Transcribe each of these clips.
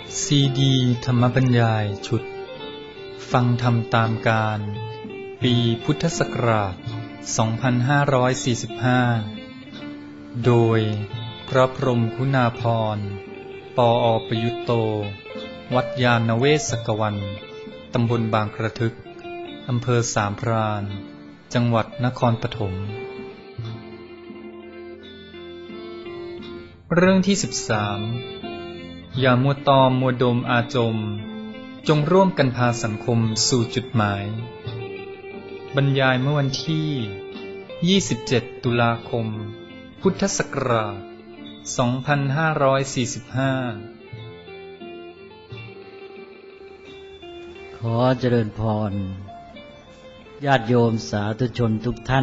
ซีดีธรรมบรรยายชุดฟังธรรมตามการปีพุทธศักราช 2545 โดยพระพรหมคุณาภรณ์ ปอ.ประยุตโต วัดยานเวศกวัน ตำบลบางกระทึก อำเภอสามพราน จังหวัดนครปฐม เรื่องที่ 13 อย่ามัวตอมมัวดมอาจมจงร่วมกันพาสังคมสู่จุดหมายบรรยายเมื่อวันที่ 27 ตุลาคม พุทธศักราช 2545 ขอเจริญพรญาติโยมสาธุชนทุกท่าน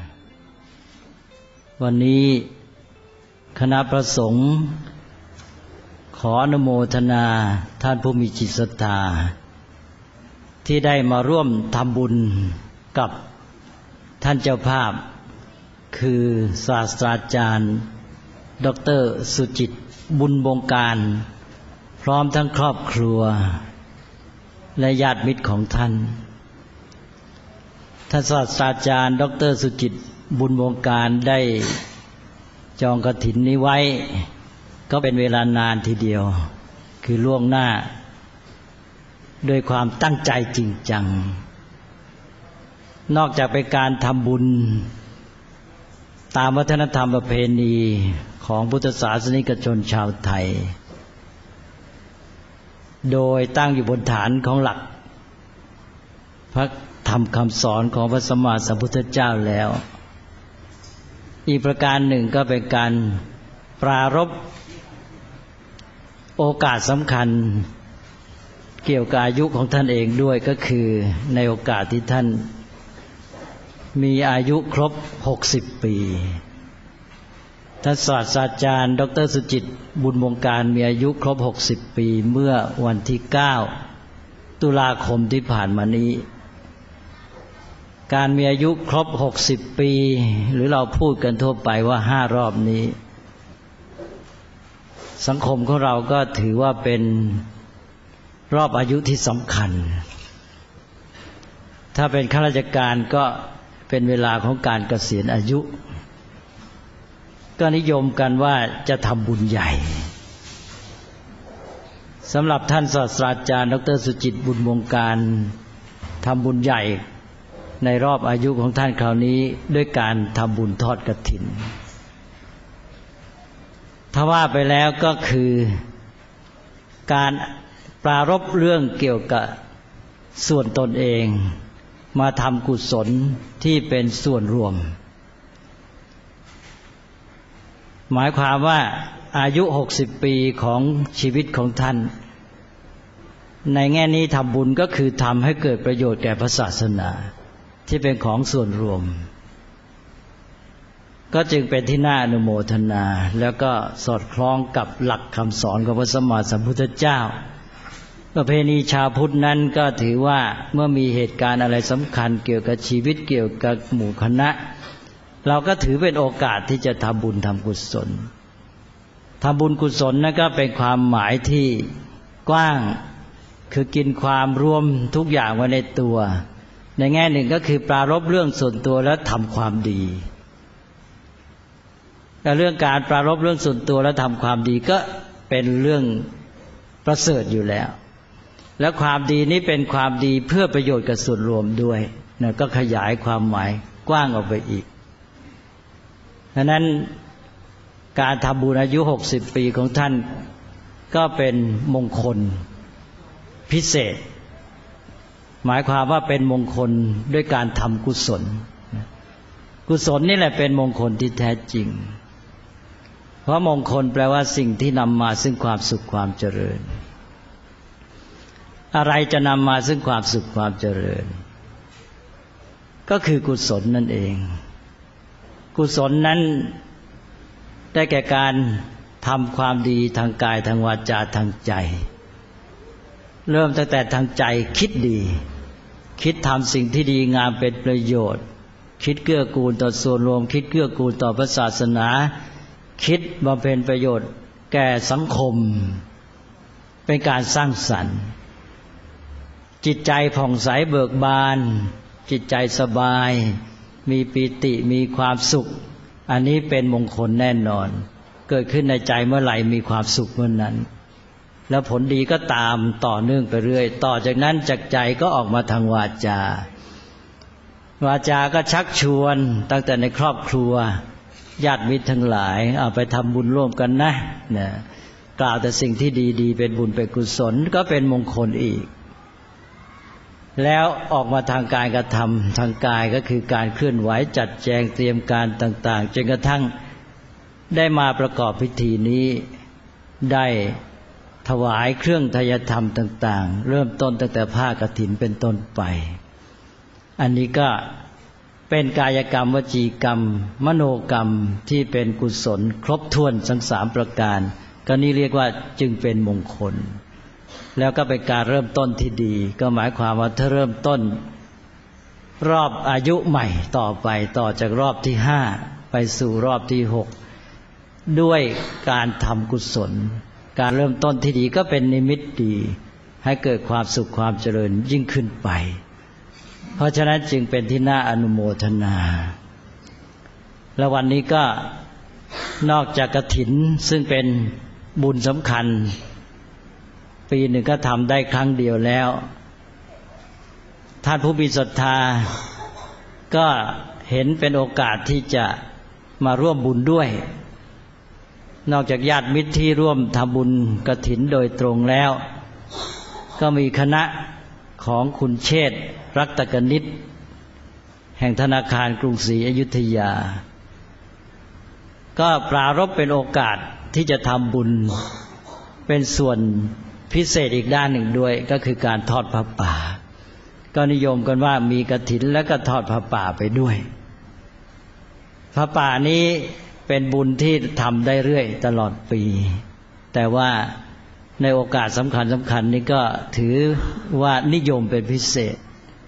วันนี้คณะพระสงฆ์ขออนุโมทนาท่านผู้มีจิตศรัทธาที่ได้มาร่วมทำบุญกับท่านเจ้าภาพคือศาสตราจารย์ดร.สุจิตต์บุญบงการพร้อมทั้งครอบครัวและญาติมิตรของท่านท่านศาสตราจารย์ดร.สุจิตต์บุญบงการได้จองกฐินนี้ไว้ก็เป็นเวลานานทีเดียวคือล่วงหน้าด้วยความตั้งใจจริงจังนอกจากเป็นการทำบุญตามวัฒนธรรมประเพณีของพุทธศาสนิกชนชาวไทยโดยตั้งอยู่บนฐานของหลักพระธรรมคำสอนของพระสัมมาสัมพุทธเจ้าแล้วอีกประการหนึ่งก็เป็นการปรารภโอกาสสำคัญเกี่ยวกับอายุของท่านเองด้วยก็คือในโอกาสที่ท่านมีอายุครบ60 ปีท่านศาสตราจารย์ดร.สุจิตต์บุญบงการมีอายุครบ60 ปีเมื่อวันที่9 ตุลาคมที่ผ่านมานี้การมีอายุครบ60 ปีหรือเราพูดกันทั่วไปว่า5 รอบนี้สังคมของเราก็ถือว่าเป็นรอบอายุที่สำคัญถ้าเป็นข้าราชการก็เป็นเวลาของการเกษียณอายุก็นิยมกันว่าจะทำบุญใหญ่สำหรับท่านศาสตราจารย์ดร.สุจิตต์บุญบงการทำบุญใหญ่ในรอบอายุของท่านคราวนี้ด้วยการทำบุญทอดกฐินถ้าว่าไปแล้วก็คือการปรารภเรื่องเกี่ยวกับส่วนตนเองมาทำกุศลที่เป็นส่วนรวมหมายความว่าอายุ60 ปีของชีวิตของท่านในแง่นี้ทำบุญก็คือทำให้เกิดประโยชน์แก่พระศาสนาที่เป็นของส่วนรวมก็จึงเป็นที่น่าอนุโมทนาแล้วก็สอดคล้องกับหลักคำสอนของพระสัมมาสัมพุทธเจ้าประเพณีชาวพุทธนั้นก็ถือว่าเมื่อมีเหตุการณ์อะไรสำคัญเกี่ยวกับชีวิตเกี่ยวกับหมู่คณะเราก็ถือเป็นโอกาสที่จะทำบุญทำกุศลทำบุญกุศลนั่นก็เป็นความหมายที่กว้างคือกินความรวมทุกอย่างไว้ในตัวในแง่หนึ่งก็คือปรารภเรื่องส่วนตัวและทำความดีแต่เรื่องการปรารภเรื่องส่วนตัวและทำความดีก็เป็นเรื่องประเสริฐอยู่แล้วและความดีนี้เป็นความดีเพื่อประโยชน์กับส่วนรวมด้วยนะก็ขยายความหมายกว้างออกไปอีกฉะนั้นการทำบุญอายุ60 ปีของท่านก็เป็นมงคลพิเศษหมายความว่าเป็นมงคลด้วยการทำกุศลกุศลนี่แหละเป็นมงคลที่แท้จริงเพราะมงคลแปลว่าสิ่งที่นำมาซึ่งความสุขความเจริญอะไรจะนำมาซึ่งความสุขความเจริญก็คือกุศลนั่นเองกุศลนั้นได้แก่การทำความดีทางกายทางวาจาทางใจเริ่มตั้งแต่ทางใจคิดดีคิดทำสิ่งที่ดีงามเป็นประโยชน์คิดเกื้อกูลต่อส่วนรวมคิดเกื้อกูลต่อพระศาสนาคิดบำเพ็ญประโยชน์แก่สังคมเป็นการสร้างสรรค์จิตใจผ่องใสเบิกบานจิตใจสบายมีปิติมีความสุขอันนี้เป็นมงคลแน่นอนเกิดขึ้นในใจเมื่อไหร่มีความสุขเมื่อนั้นแล้วผลดีก็ตามต่อเนื่องไปเรื่อยต่อจากนั้นจากใจก็ออกมาทางวาจาวาจาก็ชักชวนตั้งแต่ในครอบครัวญาติมิตรทั้งหลายเอาไปทำบุญร่วมกันนะกล่าวแต่สิ่งที่ดีๆเป็นบุญเป็นกุศลก็เป็นมงคลอีกแล้วออกมาทางกายกระทำทางกายก็คือการเคลื่อนไหวจัดแจงเตรียมการต่างๆจนกระทั่งได้มาประกอบพิธีนี้ได้ถวายเครื่องทายธรรมต่างๆเริ่มต้นตั้งแต่ผ้ากฐินเป็นต้นไปอันนี้ก็เป็นกายกรรมวจีกรรมมโนกรรมที่เป็นกุศลครบถ้วนทั้ง3ประการก็นี้เรียกว่าจึงเป็นมงคลแล้วก็เป็นการเริ่มต้นที่ดีก็หมายความว่าถ้าเริ่มต้นรอบอายุใหม่ต่อไปต่อจากรอบที่5ไปสู่รอบที่6ด้วยการทำกุศลการเริ่มต้นที่ดีก็เป็นนิมิตดีให้เกิดความสุขความเจริญยิ่งขึ้นไปเพราะฉะนั้นจึงเป็นที่น่าอนุโมทนาและวันนี้ก็นอกจากกฐินซึ่งเป็นบุญสำคัญปีหนึ่งก็ทำได้ครั้งเดียวแล้วท่านผู้มีศรัทธาก็เห็นเป็นโอกาสที่จะมาร่วมบุญด้วยนอกจากญาติมิตรที่ร่วมทำบุญกฐินโดยตรงแล้วก็มีคณะของคุณเชษฐ์รัตกนิษฐ์แห่งธนาคารกรุงศรีอยุธยาก็ปรารภเป็นโอกาสที่จะทำบุญเป็นส่วนพิเศษอีกด้านหนึ่งด้วยก็คือการทอดผ้าป่าก็นิยมกันว่ามีกฐินแล้วก็ทอดผ้าป่าไปด้วยผ้าป่านี้เป็นบุญที่ทำได้เรื่อยตลอดปีแต่ว่าในโอกาสสำคัญนี้ก็ถือว่านิยมเป็นพิเศษ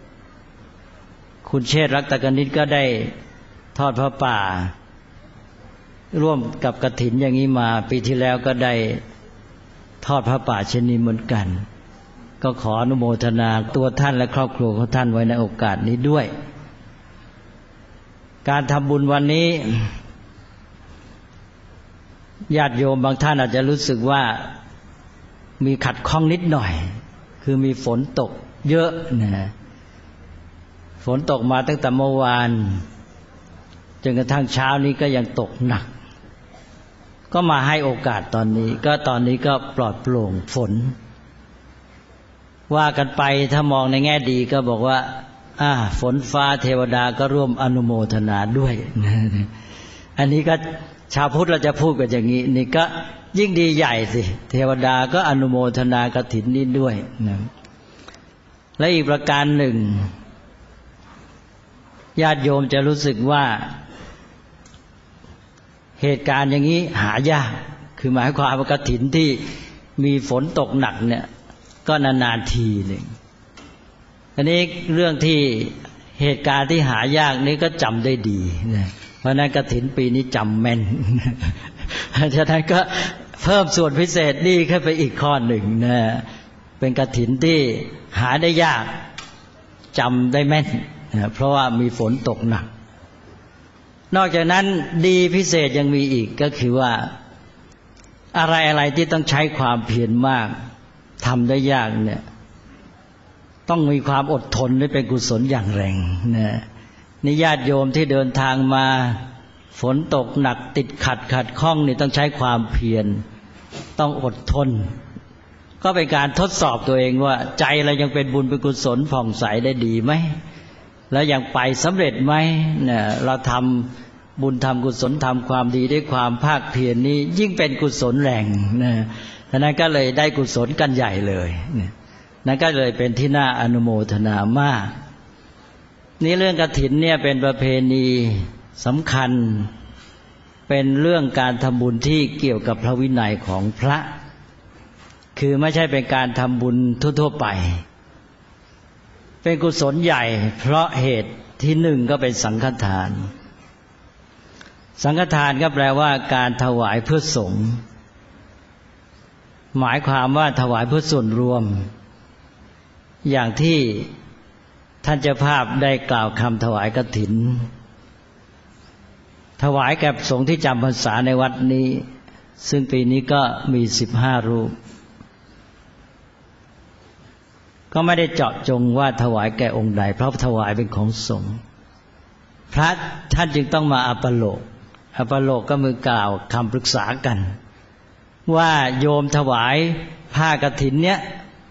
คุณเชษฐ์รัตกนิษฐ์ก็ได้ทอดผ้าป่าร่วมกับกฐินอย่างนี้มาปีที่แล้วก็ได้ทอดผ้าป่าเช่นนี้เหมือนกันก็ขออนุโมทนาตัวท่านและครอบครัวของท่านไว้ในโอกาสนี้ด้วยการทำบุญวันนี้ญาติโยมบางท่านอาจจะรู้สึกว่ามีขัดข้องนิดหน่อยคือมีฝนตกเยอะนะฝนตกมาตั้งแต่เมื่อวานจนกระทั่งเช้านี้ก็ยังตกหนักก็มาให้โอกาสตอนนี้ก็ปลอดโปร่งฝนว่ากันไปถ้ามองในแง่ดีก็บอกว่าฝนฟ้าเทวดาก็ร่วมอนุโมทนาด้วยอันนี้ก็ชาวพุทธเราจะพูดกันอย่างนี้นี่ก็ยิ่งดีใหญ่สิเทวดาก็อนุโมทนากฐินนี้ด้วยนะและอีกประการหนึ่งญาติโยมจะรู้สึกว่าเหตุการณ์อย่างนี้หายากคือหมายความว่ากฐินที่มีฝนตกหนักเนี่ยก็นานๆทีหนึ่งอันนี้เรื่องที่เหตุการณ์ที่หายากนี้ก็จำได้ดีนะเพราะนั้นกฐินปีนี้จำแม่นฉะนั้นก็เพิ่มส่วนพิเศษนี่ขึ้นไปอีกข้อหนึ่งนะเป็นกฐินที่หาได้ยากจำได้แม่นนะเพราะว่ามีฝนตกหนักนอกจากนั้นดีพิเศษยังมีอีกก็คือว่าอะไรที่ต้องใช้ความเพียรมากทำได้ยากเนี่ยต้องมีความอดทนและเป็นกุศลอย่างแรงนะนี่ญาติโยมที่เดินทางมาฝนตกหนักติดขัดข้องนี่ต้องใช้ความเพียรต้องอดทนก็เป็นการทดสอบตัวเองว่าใจเรายังเป็นบุญเป็นกุศลผ่องใสได้ดีไหมแล้วยังไปสำเร็จไหมเนี่ยเราทำบุญทำกุศลทำความดีด้วยความภาคเพียรนี้ยิ่งเป็นกุศลแรงนะฉะนั้นก็เลยได้กุศลกันใหญ่เลยนั่นก็เลยเป็นที่น่าอนุโมทนามากนี่เรื่องกฐินเนี่ยเป็นประเพณีสำคัญเป็นเรื่องการทำบุญที่เกี่ยวกับพระวินัยของพระคือไม่ใช่เป็นการทำบุญทั่วๆไปเป็นกุศลใหญ่เพราะเหตุที่หนึ่งก็เป็นสังฆทานสังฆทานก็แปลว่าการถวายเพื่อสงฆ์หมายความว่าถวายเพื่อส่วนรวมอย่างที่ท่านเจ้าภาพได้กล่าวคำถวายกฐินถวายแก่สงฆ์ที่จำพรรษาในวัดนี้ซึ่งปีนี้ก็มี15 รูปก็ไม่ได้เจาะจงว่าถวายแก่องค์ใดเพราะถวายเป็นของสงฆ์พระท่านจึงต้องมาอัปโลกก็มือกล่าวคำปรึกษากันว่าโยมถวายผ้ากฐินเนี้ย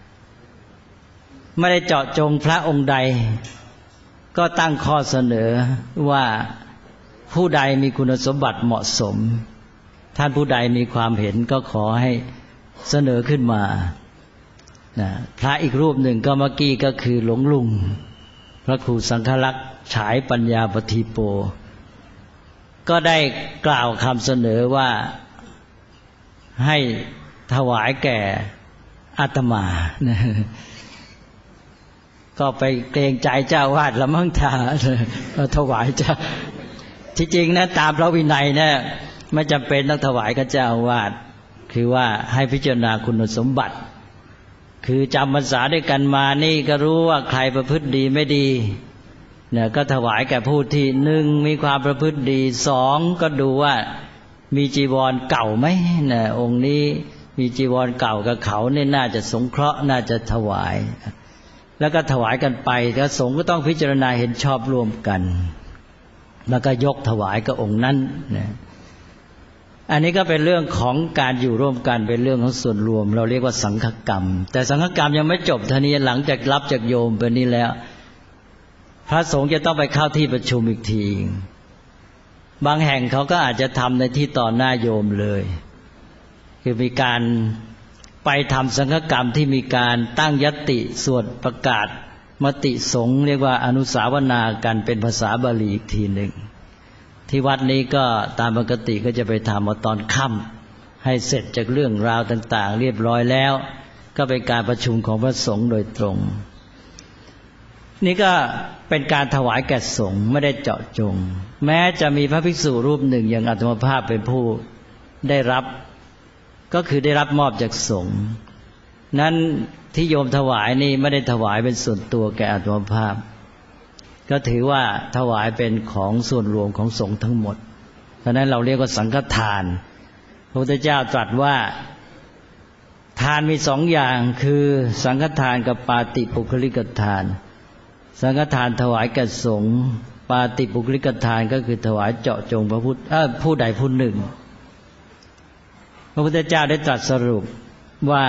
ไม่ได้เจาะจงพระองค์ใดก็ตั้งข้อเสนอว่าผู้ใดมีคุณสมบัติเหมาะสมท่านผู้ใดมีความเห็นก็ขอให้เสนอขึ้นมาพระอีกรูปหนึ่งก็เมื่อกี้ก็คือหลวงลุงพระครูสังฆลักษณ์ฉายปัญญาปฏิโปก็ได้กล่าวคำเสนอว่าให้ถวายแก่อาตมาก็ไปเกรงใจเจ้าวาดละมั่งท่าถวายเจ้าที่จริงนะตามพระวินัยเนี่ยไม่จำเป็นต้องถวายกับเจ้าวาดคือว่าให้พิจารณาคุณสมบัติคือจำพรรษาด้วยกันมานี่ก็รู้ว่าใครประพฤติดีไม่ดีเนี่ยก็ถวายแก่ผู้ที่1มีความประพฤติดี2ก็ดูว่ามีจีวรเก่าไหมเนี่ยองค์นี้มีจีวรเก่ากับเขาเนี่ยน่าจะสงเคราะห์น่าจะถวายแล้วก็ถวายกันไปแล้วสงฆ์ก็ต้องพิจารณาเห็นชอบร่วมกันแล้วก็ยกถวายกับองค์นั้นนะอันนี้ก็เป็นเรื่องของการอยู่ร่วมกันเป็นเรื่องของส่วนรวมเราเรียกว่าสังฆกรรมแต่สังฆกรรมยังไม่จบเท่านี้หลังจากรับจากโยมไปนี้แล้วพระสงฆ์จะต้องไปเข้าที่ประชุมอีกทีบางแห่งเขาก็อาจจะทำในที่ต่อหน้าโยมเลยคือมีการไปทำสังฆกรรมที่มีการตั้งญัตติสวดประกาศมติสงฆ์เรียกว่าอนุสาวนากันเป็นภาษาบาลีอีกทีหนึ่งที่วัดนี้ก็ตามปกติก็จะไปทำเอาตอนค่ำให้เสร็จจากเรื่องราวต่างๆเรียบร้อยแล้วก็เป็นการประชุมของพระสงฆ์โดยตรงนี่ก็เป็นการถวายแก่สงฆ์ไม่ได้เจาะจงแม้จะมีพระภิกษุรูปหนึ่งอย่างอาตมาภาพเป็นผู้ได้รับก็คือได้รับมอบจากสงฆ์นั้นที่โยมถวายนี่ไม่ได้ถวายเป็นส่วนตัวแก่อาตมาภาพก็ถือว่าถวายเป็นของส่วนรวมของสงฆ์ทั้งหมดเพราะนั้นเราเรียกว่าสังฆทานพระพุทธเจ้าตรัสว่าทานมี2 อย่างคือสังฆทานกับปาติปุคลิกทานสังฆทานถวายแก่สงฆ์ปาติปุคลิกทานก็คือถวายเจาะจงผู้ใดผู้หนึ่งพระพุทธเจ้าได้ตรัสสรุปว่า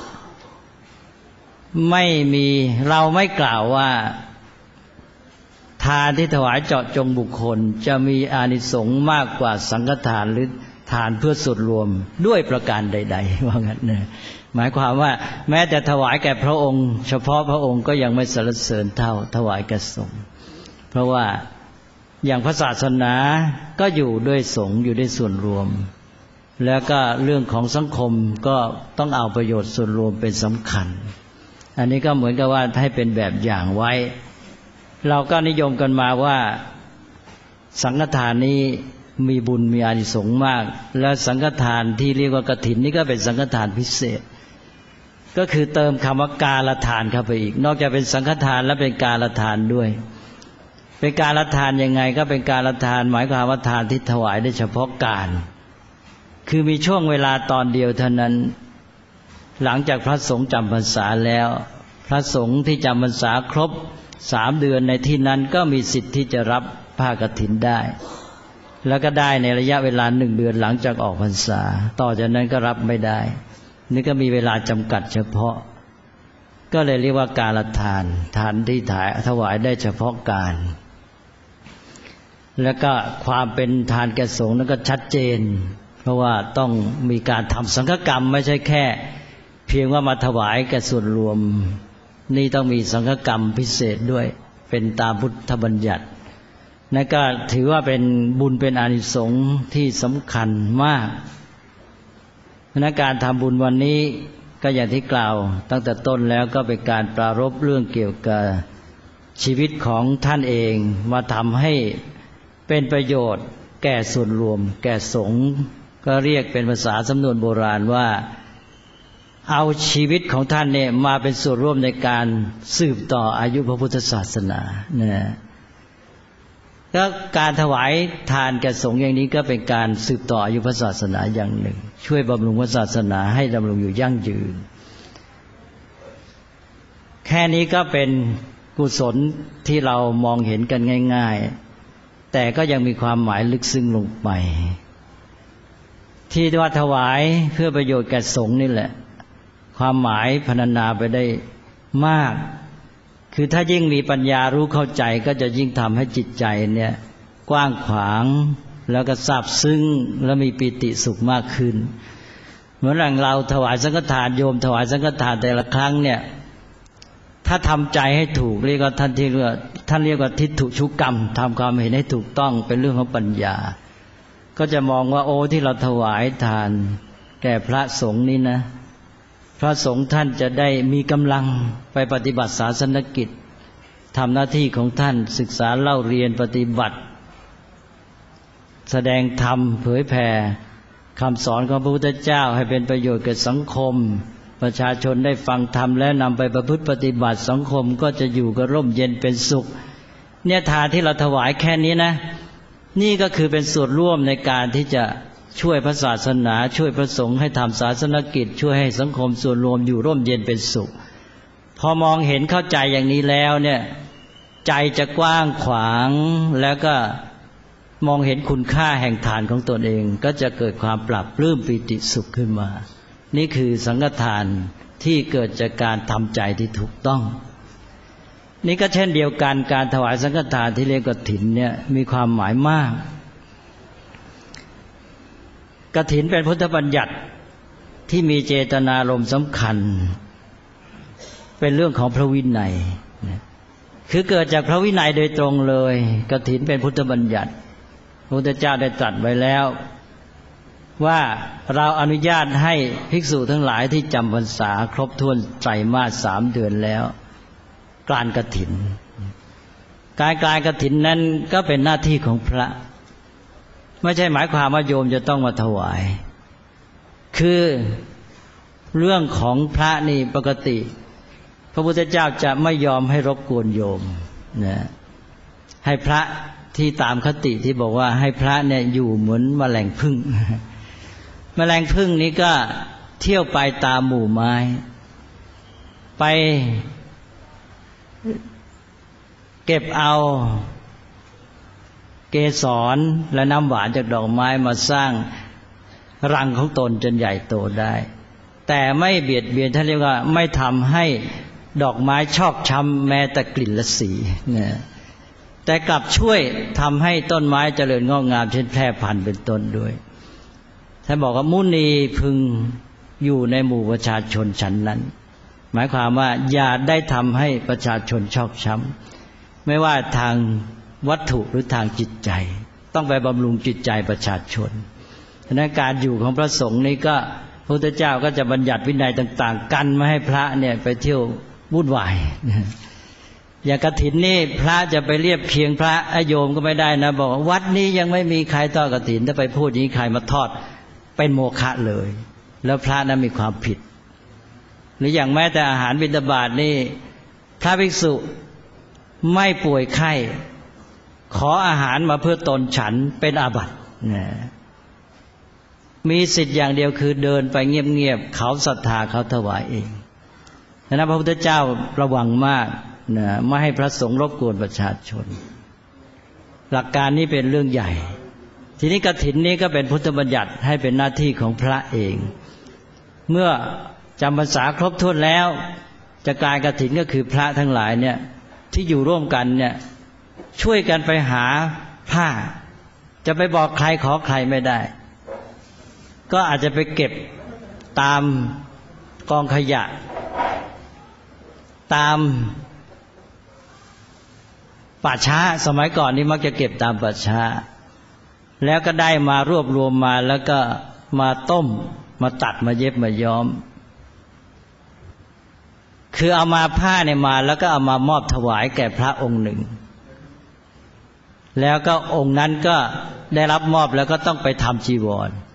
เราไม่กล่าวว่าทานที่ถวายเจาะจงบุคคลจะมีอานิสงส์มากกว่าสังฆทานหรือทานเพื่อส่วนรวมด้วยประการใดๆว่างั้นนะหมายความว่าแม้แต่ถวายแก่พระองค์เฉพาะพระองค์ก็ยังไม่สรรเสริญเท่าถวายแก่สงฆ์เพราะว่าอย่างพระศาสนาก็อยู่ด้วยสงฆ์อยู่ด้วยส่วนรวมแล้วก็เรื่องของสังคมก็ต้องเอาประโยชน์ส่วนรวมเป็นสำคัญอันนี้ก็เหมือนกับว่าให้เป็นแบบอย่างไว้เราก็นิยมกันมาว่าสังฆทานนี้มีบุญมีอานิสงส์มากและสังฆทานที่เรียกว่ากฐินนี่ก็เป็นสังฆทานพิเศษก็คือเติมคำว่ากาลทานเข้าไปอีกนอกจากเป็นสังฆทานและเป็นกาลทานด้วยเป็นกาลทานยังไงก็เป็นกาลทานหมายความว่าทานที่ถวายได้เฉพาะการคือมีช่วงเวลาตอนเดียวเท่านั้นหลังจากพระสงฆ์จำพรรษาแล้วพระสงฆ์ที่จำพรรษาครบ3 เดือนในที่นั้นก็มีสิทธิ์ที่จะรับผ้ากฐินได้แล้วก็ได้ในระยะเวลา1 เดือนหลังจากออกพรรษาต่อจากนั้นก็รับไม่ได้นี่ก็มีเวลาจำกัดเฉพาะก็เลยเรียกว่ากาลทานทานที่ถวายได้เฉพาะการแล้วก็ความเป็นทานแก่สงฆ์นั้นก็ชัดเจนเพราะว่าต้องมีการทำสังฆกรรมไม่ใช่แค่เพียงว่ามาถวายแก่ส่วนรวมนี่ต้องมีสังฆกรรมพิเศษด้วยเป็นตามพุทธบัญญัตินั่นก็ถือว่าเป็นบุญเป็นอานิสงส์ที่สำคัญมากในการทำบุญวันนี้ก็อย่างที่กล่าวตั้งแต่ต้นแล้วก็เป็นการปรารภเรื่องเกี่ยวกับชีวิตของท่านเองมาทำให้เป็นประโยชน์แก่ส่วนรวมแก่สงฆ์ก็เรียกเป็นภาษาสำนวนโบราณว่าเอาชีวิตของท่านเนี่ยมาเป็นส่วนร่วมในการสืบต่ออายุพระพุทธศาสนานะก็การถวายทานแก่สงฆ์อย่างนี้ก็เป็นการสืบต่ออายุพระศาสนาอย่างหนึ่งช่วยบำรุงพระศาสนาให้ดำรงอยู่ยั่งยืนแค่นี้ก็เป็นกุศลที่เรามองเห็นกันง่ายๆแต่ก็ยังมีความหมายลึกซึ้งลงไปที่ว่าถวายเพื่อประโยชน์แก่สงฆ์นี่แหละความหมายพรรณนาไปได้มากคือถ้ายิ่งมีปัญญารู้เข้าใจก็จะยิ่งทำให้จิตใจเนี่ยกว้างขวางแล้วก็ซาบซึ้งและมีปิติสุขมากขึ้นเหมือนอย่างเราถวายสังฆทานโยมถวายสังฆทานแต่ละครั้งเนี่ยถ้าทำใจให้ถูกเรียกว่าท่านเรียกว่าทิฏฐุชุกรรมทำความเห็นให้ถูกต้องเป็นเรื่องของปัญญาก็จะมองว่าโอ้ที่เราถวายทานแก่พระสงฆ์นี่นะพระสงฆ์ท่านจะได้มีกำลังไปปฏิบัติศาสนกิจทำหน้าที่ของท่านศึกษาเล่าเรียนปฏิบัติแสดงธรรมเผยแผ่คำสอนของพระพุทธเจ้าให้เป็นประโยชน์แก่สังคมประชาชนได้ฟังธรรมและนำไปประพฤติปฏิบัติสังคมก็จะอยู่กับร่มเย็นเป็นสุขเนี่ยทานที่เราถวายแค่นี้นะนี่ก็คือเป็นส่วนร่วมในการที่จะช่วยพระศาสนาช่วยพระสงฆ์ให้ทำศาสนกิจช่วยให้สังคมส่วนรวมอยู่ร่มเย็นเป็นสุขพอมองเห็นเข้าใจอย่างนี้แล้วเนี่ยใจจะกว้างขวางแล้วก็มองเห็นคุณค่าแห่งทานของตนเองก็จะเกิดความปรับปลื้มปิติสุขขึ้นมานี่คือสังฆทานที่เกิดจากการทำใจที่ถูกต้องนี่ก็เช่นเดียวกันการถวายสังฆทานที่เรียกกฐินเนี่ยมีความหมายมากกฐินเป็นพุทธบัญญัติที่มีเจตนารมณ์สำคัญเป็นเรื่องของพระวินัยคือเกิดจากพระวินัยโดยตรงเลยกฐินเป็นพุทธบัญญัติพระพุทธเจ้าได้ตรัสไว้แล้วว่าเราอนุญาตให้ภิกษุทั้งหลายที่จำพรรษาครบถ้วนไตรมาส3 เดือนแล้วกลานกฐินการกลานกฐินนั้นก็เป็นหน้าที่ของพระไม่ใช่หมายความว่าโยมจะต้องมาถวายคือเรื่องของพระนี่ปกติพระพุทธเจ้าจะไม่ยอมให้รบกวนโยมนะให้พระที่ตามคติที่บอกว่าให้พระเนี่ยอยู่เหมือนแมลงผึ้งแมลงผึ้งนี้ก็เที่ยวไปตามหมู่ไม้ไปเก็บเอาเกสรและน้ำหวานจากดอกไม้มาสร้างรังของตนจนใหญ่โตได้แต่ไม่เบียดเบียนท่านเรียกว่าไม่ทำให้ดอกไม้ชอกช้ำแม้แต่กลิ่นและสีนะแต่กลับช่วยทำให้ต้นไม้เจริญงอกงามเช่นแพร่พันธุ์เป็นต้นด้วยท่านบอกว่ามุนีพึงอยู่ในหมู่ประชาชนฉันนั้นหมายความว่าอย่าได้ทำให้ประชาชนชอกช้ำไม่ว่าทางวัตถุหรือทางจิตใจต้องไปบำรุงจิตใจประชาชนฉะนั้นการอยู่ของพระสงฆ์นี้ก็พระพุทธเจ้าก็จะบัญญัติวินัยต่างๆกันไม่ให้พระเนี่ยไปเที่ยววุ่นวายอย่างกฐินนี่พระจะไปเรียบเคียงพระโยมก็ไม่ได้นะบอกว่าวัดนี้ยังไม่มีใครทอดกฐินถ้าไปพูดอย่างนี้ใครมาทอดเป็นโมฆะเลยแล้วพระนั้นมีความผิดหรืออย่างแม้แต่อาหารบิณฑบาตนี่พระภิกษุไม่ป่วยไข้ขออาหารมาเพื่อตนฉันเป็นอาบัติมีสิทธิ์อย่างเดียวคือเดินไปเงียบๆเขาศรัทธาเขาถวายเองฉะนั้นพระพุทธเจ้าระวังมากนะไม่ให้พระสงฆ์รบกวนประชาชนหลักการนี้เป็นเรื่องใหญ่ทีนี้กฐินนี้ก็เป็นพุทธบัญญัติให้เป็นหน้าที่ของพระเองเมื่อจำพรรษาครบถ้วนแล้วจะกลายกฐินก็คือพระทั้งหลายเนี่ยที่อยู่ร่วมกันเนี่ยช่วยกันไปหาผ้าจะไปบอกใครขอใครไม่ได้ก็อาจจะไปเก็บตามกองขยะตามป่าช้าสมัยก่อนนี่มักจะเก็บตามป่าช้าแล้วก็ได้มารวบรวมมาแล้วก็มาต้มมาตัดมาเย็บมาย้อมคือเอามาผ้าเนี่ยมาแล้วก็เอามามอบถวายแก่พระองค์หนึ่งแล้วก็องค์นั้นก็ได้รับมอบแล้วก็ต้องไปทำจีวร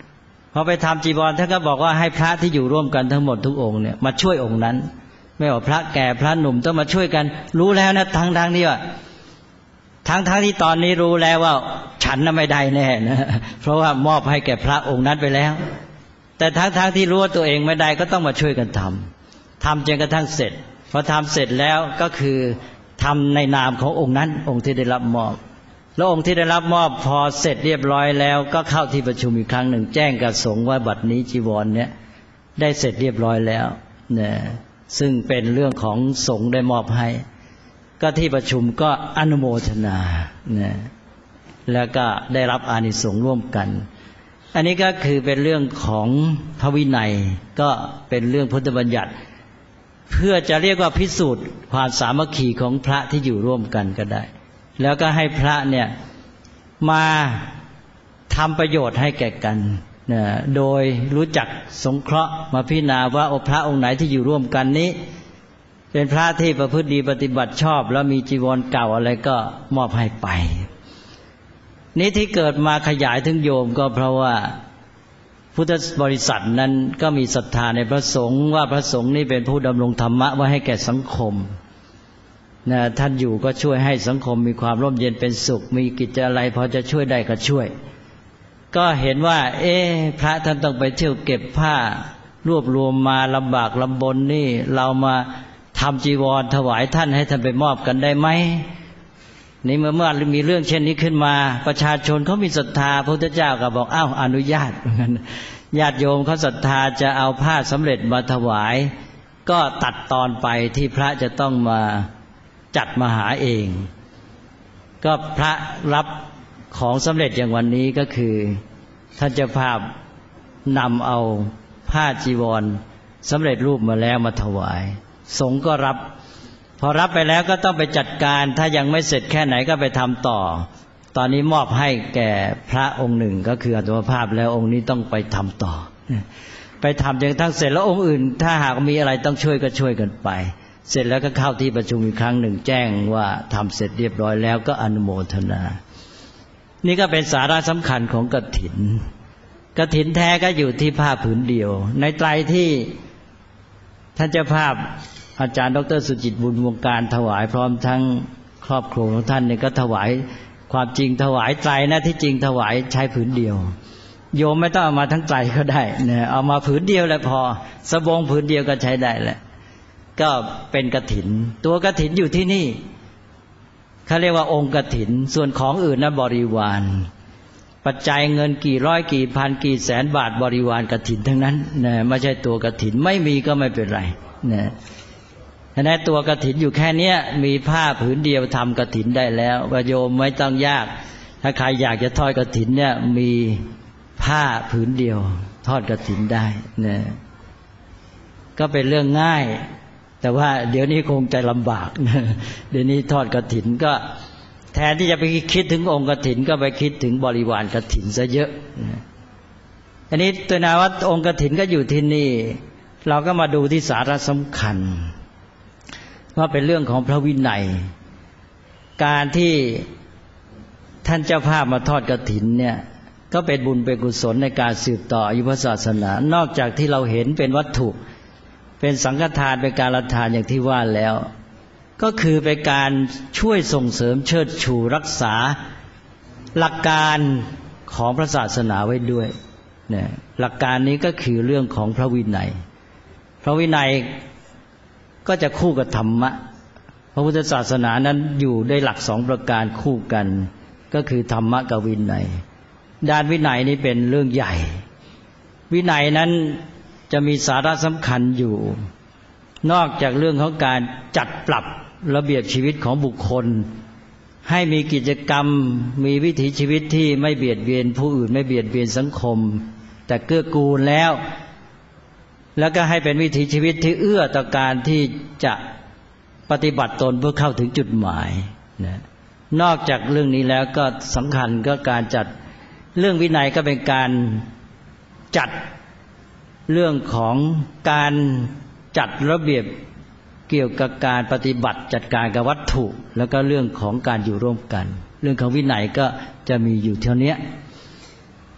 พอไปทำจีวรท่านก็บอกว่าให้พระที่อยู่ร่วมกันทั้งหมดทุกองค์เนี่ยมาช่วยองค์นั้นไม่ว่าพระแก่พระหนุ่มต้องมาช่วยกันรู้แล้วนะทั้งที่ว่าทั้งที่ตอนนี้รู้แล้วว่าฉันน่ะไม่ได้แน่นะเพราะว่ามอบให้แก่พระองค์นั้นไปแล้วแต่ทั้งที่รู้ว่าตัวเองไม่ได้ก็ต้องมาช่วยกันทำจนกระทั่งเสร็จพอทำเสร็จแล้วก็คือทำในนามขององค์นั้นองค์ที่ได้รับมอบแล้วองค์ที่ได้รับมอบพอเสร็จเรียบร้อยแล้วก็เข้าที่ประชุมอีกครั้งหนึ่งแจ้งกับสงฆ์ว่าบัดนี้จีวรเนี่ยได้เสร็จเรียบร้อยแล้วเนี่ยซึ่งเป็นเรื่องของสงฆ์ได้มอบให้ก็ที่ประชุมก็อนุโมทนาเนี่ยแล้วก็ได้รับอานิสงส์ร่วมกันอันนี้ก็คือเป็นเรื่องของพระวินัยก็เป็นเรื่องพุทธบัญญัติเพื่อจะเรียกว่าพิสูจน์ความสามัคคีของพระที่อยู่ร่วมกันก็ได้แล้วก็ให้พระเนี่ยมาทำประโยชน์ให้แก่กันนะโดยรู้จักสงเคราะห์มาพิจารณาว่าพระองค์ไหนที่อยู่ร่วมกันนี้เป็นพระที่ประพฤติดีปฏิบัติชอบแล้วมีจีวรเก่าอะไรก็มอบให้ไปนี้ที่เกิดมาขยายถึงโยมก็เพราะว่าพุทธบริษัทนั้นก็มีศรัทธาในพระสงฆ์ว่าพระสงฆ์นี่เป็นผู้ดำรงธรรมะไว้ให้แก่สังคมนะท่านอยู่ก็ช่วยให้สังคมมีความร่มเย็นเป็นสุขมีกิจอะไรพอจะช่วยได้ก็ช่วยก็เห็นว่าพระท่านต้องไปเที่ยวเก็บผ้ารวบรวมมาลำบากลำบนนี่เรามาทำจีวรถวายท่านให้ท่านไปมอบกันได้ไหมนี่เมื่อมีเรื่องเช่นนี้ขึ้นมาประชาชนเขามีศรัทธาพระพุทธเจ้าก็บอกอนุญาตญาติโยมเขาศรัทธาจะเอาผ้าสำเร็จมาถวายก็ตัดตอนไปที่พระจะต้องมาจัดมาหาเองก็พระรับของสำเร็จอย่างวันนี้ก็คือท่านเจ้าภาพนำเอาผ้าจีวรสำเร็จรูปมาแล้วมาถวายสงฆ์ก็รับพอรับไปแล้วก็ต้องไปจัดการถ้ายังไม่เสร็จแค่ไหนก็ไปทำต่อตอนนี้มอบให้แก่พระองค์หนึ่งก็คืออัตมภาพแล้วองค์นี้ต้องไปทำต่อไปทำจนทั้งเสร็จแล้วองค์อื่นถ้าหากมีอะไรต้องช่วยก็ช่วยกันไปเสร็จแล้วก็เข้าที่ประชุมอีกครั้งหนึ่งแจ้งว่าทำเสร็จเรียบร้อยแล้วก็อนุโมทนานี่ก็เป็นสาระสำคัญของกฐินแท้ก็อยู่ที่ผ้าผืนเดียวในไตรที่ท่านเจ้าภาพอาจารย์ดร.สุจิตบุญวงการถวายพร้อมทั้งครอบครัวของท่านเนี่ยก็ถวายความจริงถวายไตรนะที่จริงถวายใช้ผืนเดียวโยมไม่ต้องเอามาทั้งไตรก็ได้เนี่ยเอามาผืนเดียวแล้วพอสบงผืนเดียวก็ใช้ได้แล้วก็เป็นกฐินตัวกฐินอยู่ที่นี่เขาเรียกว่าองค์กฐินส่วนของอื่นนะบริวารปัจจัยเงินกี่ร้อยกี่พันกี่แสนบาทบริวารกฐินทั้งนั้นนะไม่ใช่ตัวกฐินไม่มีก็ไม่เป็นไรนะในตัวกฐินอยู่แค่นี้มีผ้าผืนเดียวทำกฐินได้แล้วโยมไม่ต้องยากถ้าใครอยากจะทอดกฐินเนี่ยมีผ้าผืนเดียวทอดกฐินได้นะก็เป็นเรื่องง่ายแต่ว่าเดี๋ยวนี้คงจะลำบากเดี๋ยวนี้ทอดกฐินก็แทนที่จะไปคิดถึงองค์กฐินก็ไปคิดถึงบริวารกฐินซะเยอะอันนี้ตัวนาว่าองค์กฐินก็อยู่ที่นี่เราก็มาดูที่สาระสำคัญว่าเป็นเรื่องของพระวินัยการที่ท่านเจ้าภาพมาทอดกฐินเนี่ยก็เป็นบุญเป็นกุศลในการสืบต่ออายุพระศาสนานอกจากที่เราเห็นเป็นวัตถุเป็นสังฆทานเป็นการละทานอย่างที่ว่าแล้วก็คือเป็นการช่วยส่งเสริมเชิดชูรักษาหลักการของพระศาสนาไว้ด้วยเนี่ยหลักการนี้ก็คือเรื่องของพระวินัยพระวินัยก็จะคู่กับธรรมะพระพุทธศาสนานั้นอยู่ด้วยหลัก2ประการคู่กันก็คือธรรมะกับวินัยด้านวินัยนี้เป็นเรื่องใหญ่วินัยนั้นจะมีสาระสำคัญอยู่นอกจากเรื่องของการจัดปรับระเบียบชีวิตของบุคคลให้มีกิจกรรมมีวิถีชีวิตที่ไม่เบียดเบียนผู้อื่นไม่เบียดเบียนสังคมแต่เกื้อกูลแล้วก็ให้เป็นวิถีชีวิตที่เอื้อต่อการที่จะปฏิบัติตนเพื่อเข้าถึงจุดหมายนะนอกจากเรื่องนี้แล้วก็สำคัญก็การจัดเรื่องวินัยก็เป็นการจัดเรื่องของการจัดระเบียบเกี่ยวกับการปฏิบัติจัดการกับวัตถุแล้วก็เรื่องของการอยู่ร่วมกันเรื่องของวินัยก็จะมีอยู่เท่านี้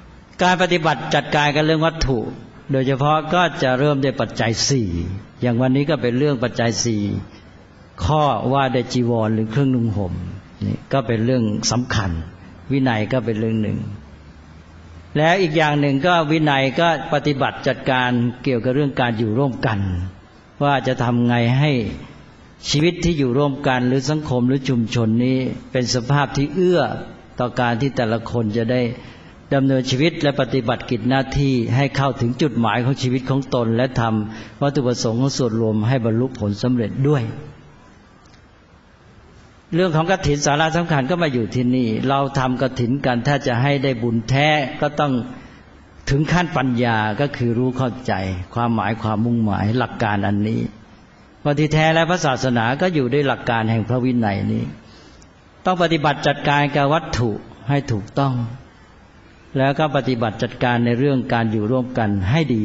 การปฏิบัติจัดการกับเรื่องวัตถุโดยเฉพาะก็จะเริ่มด้วยปัจจัยสี่อย่างวันนี้ก็เป็นเรื่องปัจจัยสี่ข้อว่าด้วยจีวรหรือเครื่องนุ่งห่มนี่ก็เป็นเรื่องสำคัญวินัยก็เป็นเรื่องหนึ่งแล้วอีกอย่างหนึ่งก็วินัยก็ปฏิบัติจัดการเกี่ยวกับเรื่องการอยู่ร่วมกันว่าจะทำไงให้ชีวิตที่อยู่ร่วมกันหรือสังคมหรือชุมชนนี้เป็นสภาพที่เอื้อต่อการที่แต่ละคนจะได้ดำเนินชีวิตและปฏิบัติกิจหน้าที่ให้เข้าถึงจุดหมายของชีวิตของตนและทำวัตถุประสงค์ของส่วนรวมให้บรรลุผลสำเร็จด้วยเรื่องของกฐินสาระสำคัญก็มาอยู่ที่นี่เราทำกฐินกันถ้าจะให้ได้บุญแท้ก็ต้องถึงขั้นปัญญาก็คือรู้เข้าใจความหมายความมุ่งหมายหลักการอันนี้ว่าที่แท้และพระศาสนาก็อยู่ด้วยหลักการแห่งพระวินัยนี้ต้องปฏิบัติจัดการกับวัตถุให้ถูกต้องแล้วก็ปฏิบัติจัดการในเรื่องการอยู่ร่วมกันให้ดี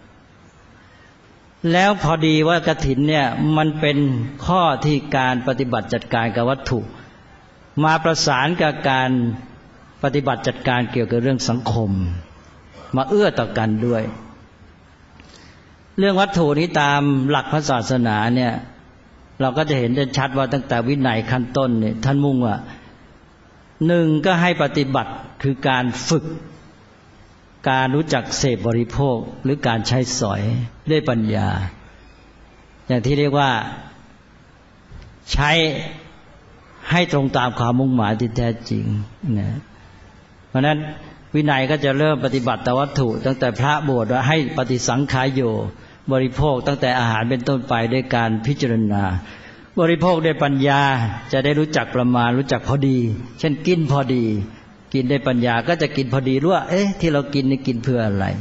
แล้วพอดีว่ากฐินเนี่ยมันเป็นข้อที่การปฏิบัติจัดการกับวัตถุมาประสานกับการปฏิบัติจัดการเกี่ยวกับเรื่องสังคมมาเอื้อต่อกันด้วยเรื่องวัตถุนี้ตามหลักพระศาสนาเนี่ยเราก็จะเห็นได้ชัดว่าตั้งแต่วินัยขั้นต้นเนี่ยท่านมุ่งว่าหนึ่งก็ให้ปฏิบัติคือการฝึกการรู้จักเสพบริโภคหรือการใช้สอยด้วยปัญญาอย่างที่เรียกว่าใช้ให้ตรงตามความมุ่งหมายที่แท้จริงนะเพราะนั้นวินัยก็จะเริ่มปฏิบัติต่อวัตถุตั้งแต่พระบวชว่าให้ปฏิสังขายโยบริโภคตั้งแต่อาหารเป็นต้นไปด้วยการพิจารณาบริโภคด้วยปัญญาจะได้รู้จักประมาณรู้จักพอดีเช่นกินพอดีกินได้ปัญญาก็จะกินพอดีรู้ว่าที่เรากินนี่กินเพื่ออะไร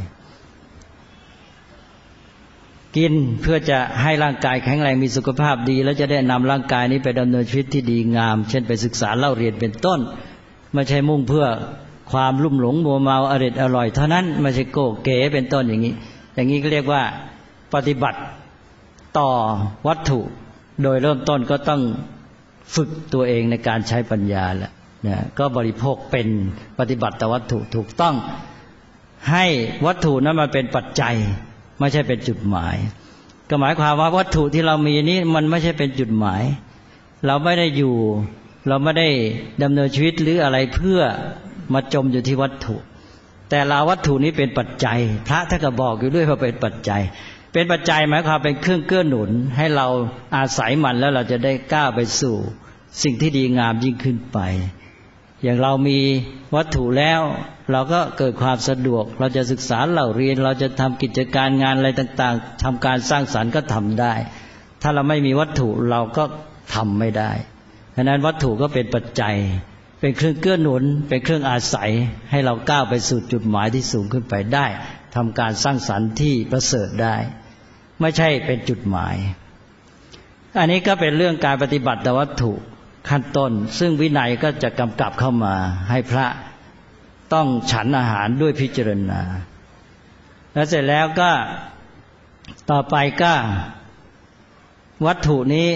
กินเพื่อจะให้ร่างกายแข็งแรงมีสุขภาพดีแล้วจะได้นำร่างกายนี้ไปดำเนินชีวิตที่ดีงามเช่นไปศึกษาเล่าเรียนเป็นต้นไม่ใช่มุ่งเพื่อความลุ่มหลงมัวเมาอร่อยเท่านั้นไม่ใช่โก้เก๋เป็นต้นอย่างนี้ก็เรียกว่าปฏิบัติต่อวัตถุโดยเริ่มต้นก็ต้องฝึกตัวเองในการใช้ปัญญาแหละนะก็บริโภคเป็นปฏิบัติต่อวัตถุถูกต้องให้วัตถุนั้นมาเป็นปัจจัยไม่ใช่เป็นจุดหมายก็หมายความว่าวัตถุที่เรามีนี้มันไม่ใช่เป็นจุดหมายเราไม่ได้อยู่เราไม่ได้ดำเนินชีวิตหรืออะไรเพื่อมาจมอยู่ที่วัตถุแต่เราวัตถุนี้เป็นปัจจัยพระท่านก็บอกอยู่ด้วยว่าเป็นปัจจัยเป็นปัจจัยหมายความเป็นเครื่องเกื้อหนุนให้เราอาศัยมันแล้วเราจะได้ก้าวไปสู่สิ่งที่ดีงามยิ่งขึ้นไปอย่างเรามีวัตถุแล้วเราก็เกิดความสะดวกเราจะศึกษาเล่าเรียนเราจะทำกิจการงานอะไรต่างๆทำการสร้างสรรค์ก็ทำได้ถ้าเราไม่มีวัตถุเราก็ทำไม่ได้ฉะนั้นวัตถุก็เป็นปัจจัยเป็นเครื่องเกื้อหนุนเป็นเครื่องอาศัยให้เราก้าวไปสู่จุดหมายที่สูงขึ้นไปได้ทำการสร้างสรรค์ที่ประเสริฐได้ไม่ใช่เป็นจุดหมายอันนี้ก็เป็นเรื่องการปฏิบัติต่อวัตถุขั้นต้นซึ่งวินัยก็จะกำกับเข้ามาให้พระต้องฉันอาหารด้วยพิจารณาแล้วเสร็จแล้วก็ต่อไปก็วัตถุนี้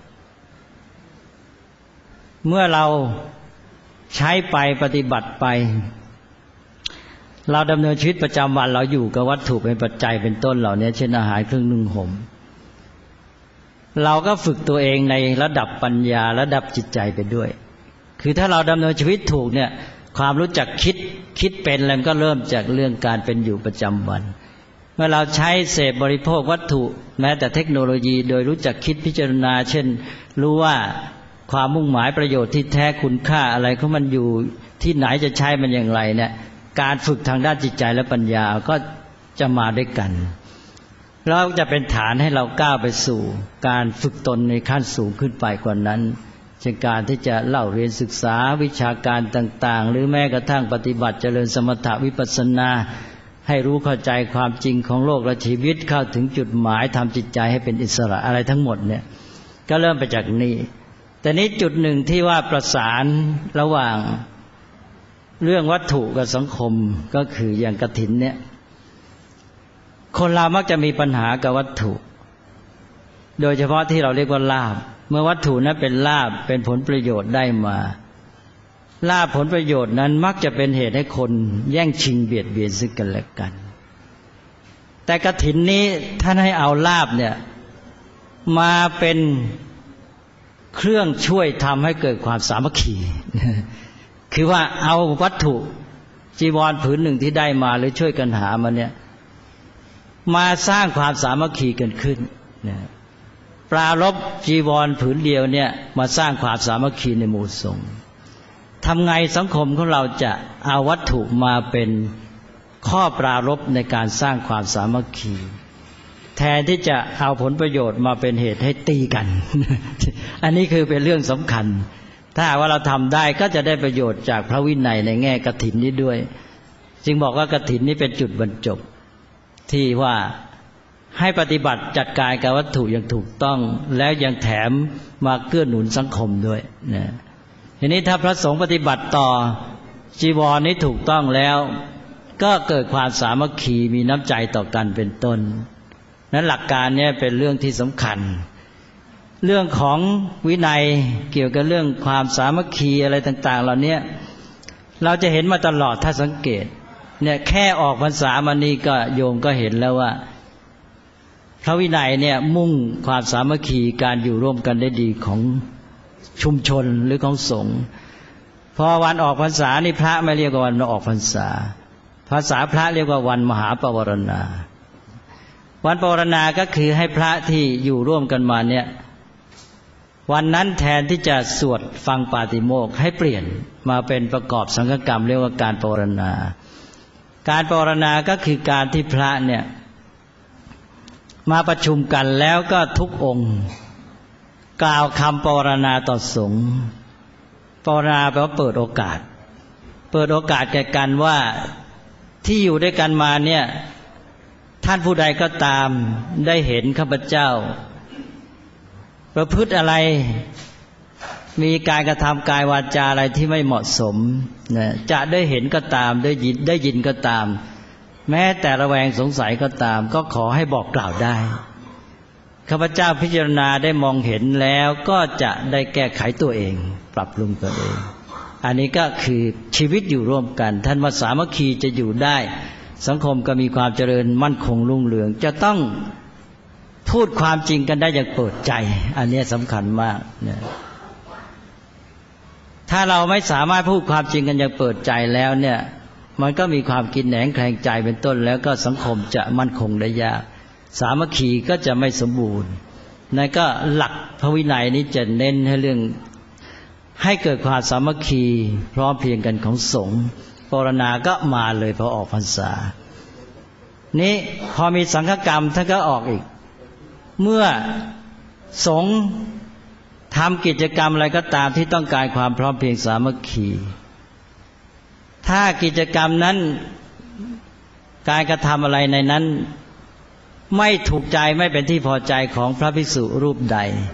เมื่อเราใช้ไปปฏิบัติไปเราดำเนินชีวิตประจำวันเราอยู่กับวัตถุเป็นปัจจัยเป็นต้นเหล่านี้เช่นอาหารเครื่องนุ่งห่มเราก็ฝึกตัวเองในระดับปัญญาระดับจิตใจไปด้วยคือถ้าเราดำเนินชีวิตถูกเนี่ยความรู้จักคิดเป็นแล้วก็เริ่มจากเรื่องการเป็นอยู่ประจำวันเมื่อเราใช้เสพบริโภควัตถุแม้แต่เทคโนโลยีโดยรู้จักคิดพิจารณาเช่นรู้ว่าความมุ่งหมายประโยชน์ที่แท้คุณค่าอะไรของมันอยู่ที่ไหนจะใช้มันอย่างไรเนี่ยการฝึกทางด้านจิตใจและปัญญาก็จะมาด้วยกันแล้วจะเป็นฐานให้เราก้าวไปสู่การฝึกตนในขั้นสูงขึ้นไปกว่านั้นเช่นการที่จะเล่าเรียนศึกษาวิชาการต่างๆหรือแม้กระทั่งปฏิบัติเจริญสมถะวิปัสสนาให้รู้เข้าใจความจริงของโลกและชีวิตเข้าถึงจุดหมายทำจิตใจให้เป็นอิสระอะไรทั้งหมดเนี่ยก็เริ่มไปจากนี้แต่นี้จุดหนึ่งที่ว่าประสานระหว่างเรื่องวัตถุกับสังคมก็คืออย่างกฐินเนี่ยคนเรามักจะมีปัญหากับวัตถุโดยเฉพาะที่เราเรียกว่าลาภเมื่อวัตถุนั้นเป็นลาภเป็นผลประโยชน์ได้มาลาภผลประโยชน์นั้นมักจะเป็นเหตุให้คนแย่งชิงเบียดเบียนซึ่งกันและกันแต่กฐินนี้ท่านให้เอาลาภเนี่ยมาเป็นเครื่องช่วยทำให้เกิดความสามัคคีคือว่าเอาวัตถุจีวรผืนหนึ่งที่ได้มาหรือช่วยกันหามาเนี่ยมาสร้างความสามัคคีกันขึ้นปรารภจีวรผืนเดียวเนี่ยมาสร้างความสามัคคีในหมู่สงฆ์ทำไงสังคมของเราจะเอาวัตถุมาเป็นข้อปรารภในการสร้างความสามัคคีแทนที่จะเอาผลประโยชน์มาเป็นเหตุให้ตีกัน อันนี้คือเป็นเรื่องสำคัญถ้าว่าเราทำได้ก็จะได้ประโยชน์จากพระวินัยในแง่กฐินนี้ด้วยจึงบอกว่ากฐินนี้เป็นจุดบรรจบที่ว่าให้ปฏิบัติจัดการกับวัตถุอย่างถูกต้องแล้วยังแถมมาเกื้อหนุนสังคมด้วยนะทีนี้ถ้าพระสงฆ์ปฏิบัติต่อจีวรนี้ถูกต้องแล้วก็เกิดความสามัคคีมีน้ำใจต่อกันเป็นต้นนั้นหลักการนี้เป็นเรื่องที่สำคัญเรื่องของวินัยเกี่ยวกับเรื่องความสามัคคีอะไรต่างๆเหล่านี้เราจะเห็นมาตลอดถ้าสังเกตเนี่ยแค่ออกพรรษามานี่ก็โยมก็เห็นแล้วว่าพระวินัยเนี่ยมุ่งความสามัคคีการอยู่ร่วมกันได้ดีของชุมชนหรือของสงฆ์พอวันออกพรรษานี่พระไม่เรียกว่าวันออกพรรษาภาษาพระเรียกว่าวันมหาปวารณาวันปวารณาก็คือให้พระที่อยู่ร่วมกันมาเนี่ยวันนั้นแทนที่จะสวดฟังปาติโมกข์ให้เปลี่ยนมาเป็นประกอบสังฆกรรมเรียกว่าการปวารณาการปวารณาก็คือการที่พระเนี่ยมาประชุมกันแล้วก็ทุกองค์กล่าวคำปวารณาต่อสงฆ์ปวารณาแปลว่าเปิดโอกาสแก่กันว่าที่อยู่ด้วยกันมาเนี่ยท่านผู้ใดก็ตามได้เห็นข้าพเจ้าประพฤติอะไรมีการกระทำกายวาจาอะไรที่ไม่เหมาะสมจะได้เห็นก็ตามได้ยินก็ตามแม้แต่ระแวงสงสัยก็ตามก็ขอให้บอกกล่าวได้ข้าพเจ้าพิจารณาได้มองเห็นแล้วก็จะได้แก้ไขตัวเองปรับปรุงตัวเองอันนี้ก็คือชีวิตอยู่ร่วมกันท่านว่าสามัคคีจะอยู่ได้สังคมก็มีความเจริญมั่นคงรุ่งเรืองจะต้องพูดความจริงกันได้อย่างเปิดใจอันนี้สำคัญมากนะถ้าเราไม่สามารถพูดความจริงกันอย่างเปิดใจแล้วเนี่ยมันก็มีความกินแหนงแคลงใจเป็นต้นแล้วก็สังคมจะมั่นคงได้ยากสามัคคีก็จะไม่สมบูรณ์นั่นก็หลักพระวินัยนี้จะเน้นให้เรื่องให้เกิดความสามัคคีพร้อมเพรียงกันของสงฆ์ปวารณาก็มาเลยพอออกพรรษานี้พอมีสังฆกรรมท่านก็ออกอีกเมื่อสงฆ์ทำกิจกรรมอะไรก็ตามที่ต้องการความพร้อมเพรียงสามัคคีถ้ากิจกรรมนั้นการกระทำอะไรในนั้นไม่ถูกใจไม่เป็นที่พอใจของพระภิกษุรูปใด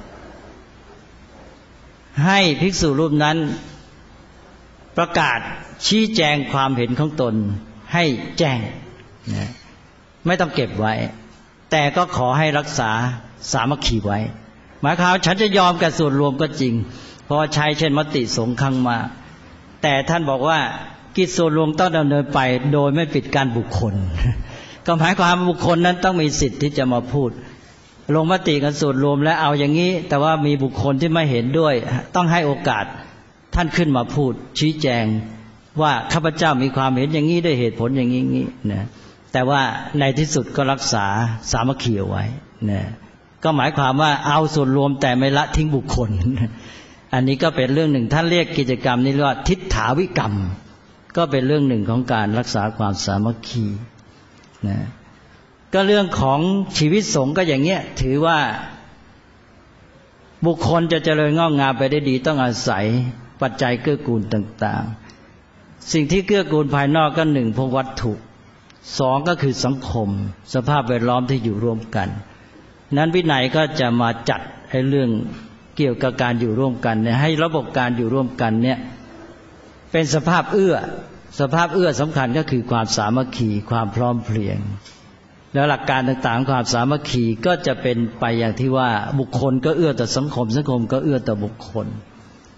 ให้ภิกษุรูปนั้นประกาศชี้แจงความเห็นของตนให้แจ้งนะไม่ต้องเก็บไว้แต่ก็ขอให้รักษาสามัคคีไว้หมายความฉันจะยอมกับส่วนรวมก็จริงพอใช้เช่นมติสงฆ์ครั้งมาแต่ท่านบอกว่ากิจส่วนรวมต้องดำเนินไปโดยไม่ปิดกั้นบุคคลก็หมายความบุคคลนั้นต้องมีสิทธิ์ที่จะมาพูดลงมติกันส่วนรวมแล้วเอาอย่างนี้แต่ว่ามีบุคคลที่ไม่เห็นด้วยต้องให้โอกาสท่านขึ้นมาพูดชี้แจงว่าข้าพเจ้ามีความเห็นอย่างนี้ด้วยเหตุผลอย่างนี้นะแต่ว่าในที่สุดก็รักษาสามัคคีเอาไว้นะก็หมายความว่าเอาส่วนรวมแต่ไม่ละทิ้งบุคคลอันนี้ก็เป็นเรื่องหนึ่งท่านเรียกกิจกรรมนี้ว่าทิฏฐาวิกรรมก็เป็นเรื่องหนึ่งของการรักษาความสามัคคีนะก็เรื่องของชีวิตสงฆ์ก็อย่างเงี้ยถือว่าบุคคลจะเจริญงอกงามไปได้ดีต้องอาศัยปัจจัยเกื้อกูลต่างๆสิ่งที่เกื้อกูลภายนอกก็หนึ่งพวกวัตถุสองก็คือสังคมสภาพแวดล้อมที่อยู่ร่วมกันนั้นวินัยก็จะมาจัดให้เรื่องเกี่ยวกับการอยู่ร่วมกันเนี่ยให้ระบบการอยู่ร่วมกันเนี่ยเป็นสภาพเอื้อสำคัญก็คือความสามัคคีความพร้อมเพรียงแล้วหลักการต่างๆความสามัคคีก็จะเป็นไปอย่างที่ว่าบุคคลก็เอื้อต่อสังคมสังคมก็เอื้อต่อบุคคล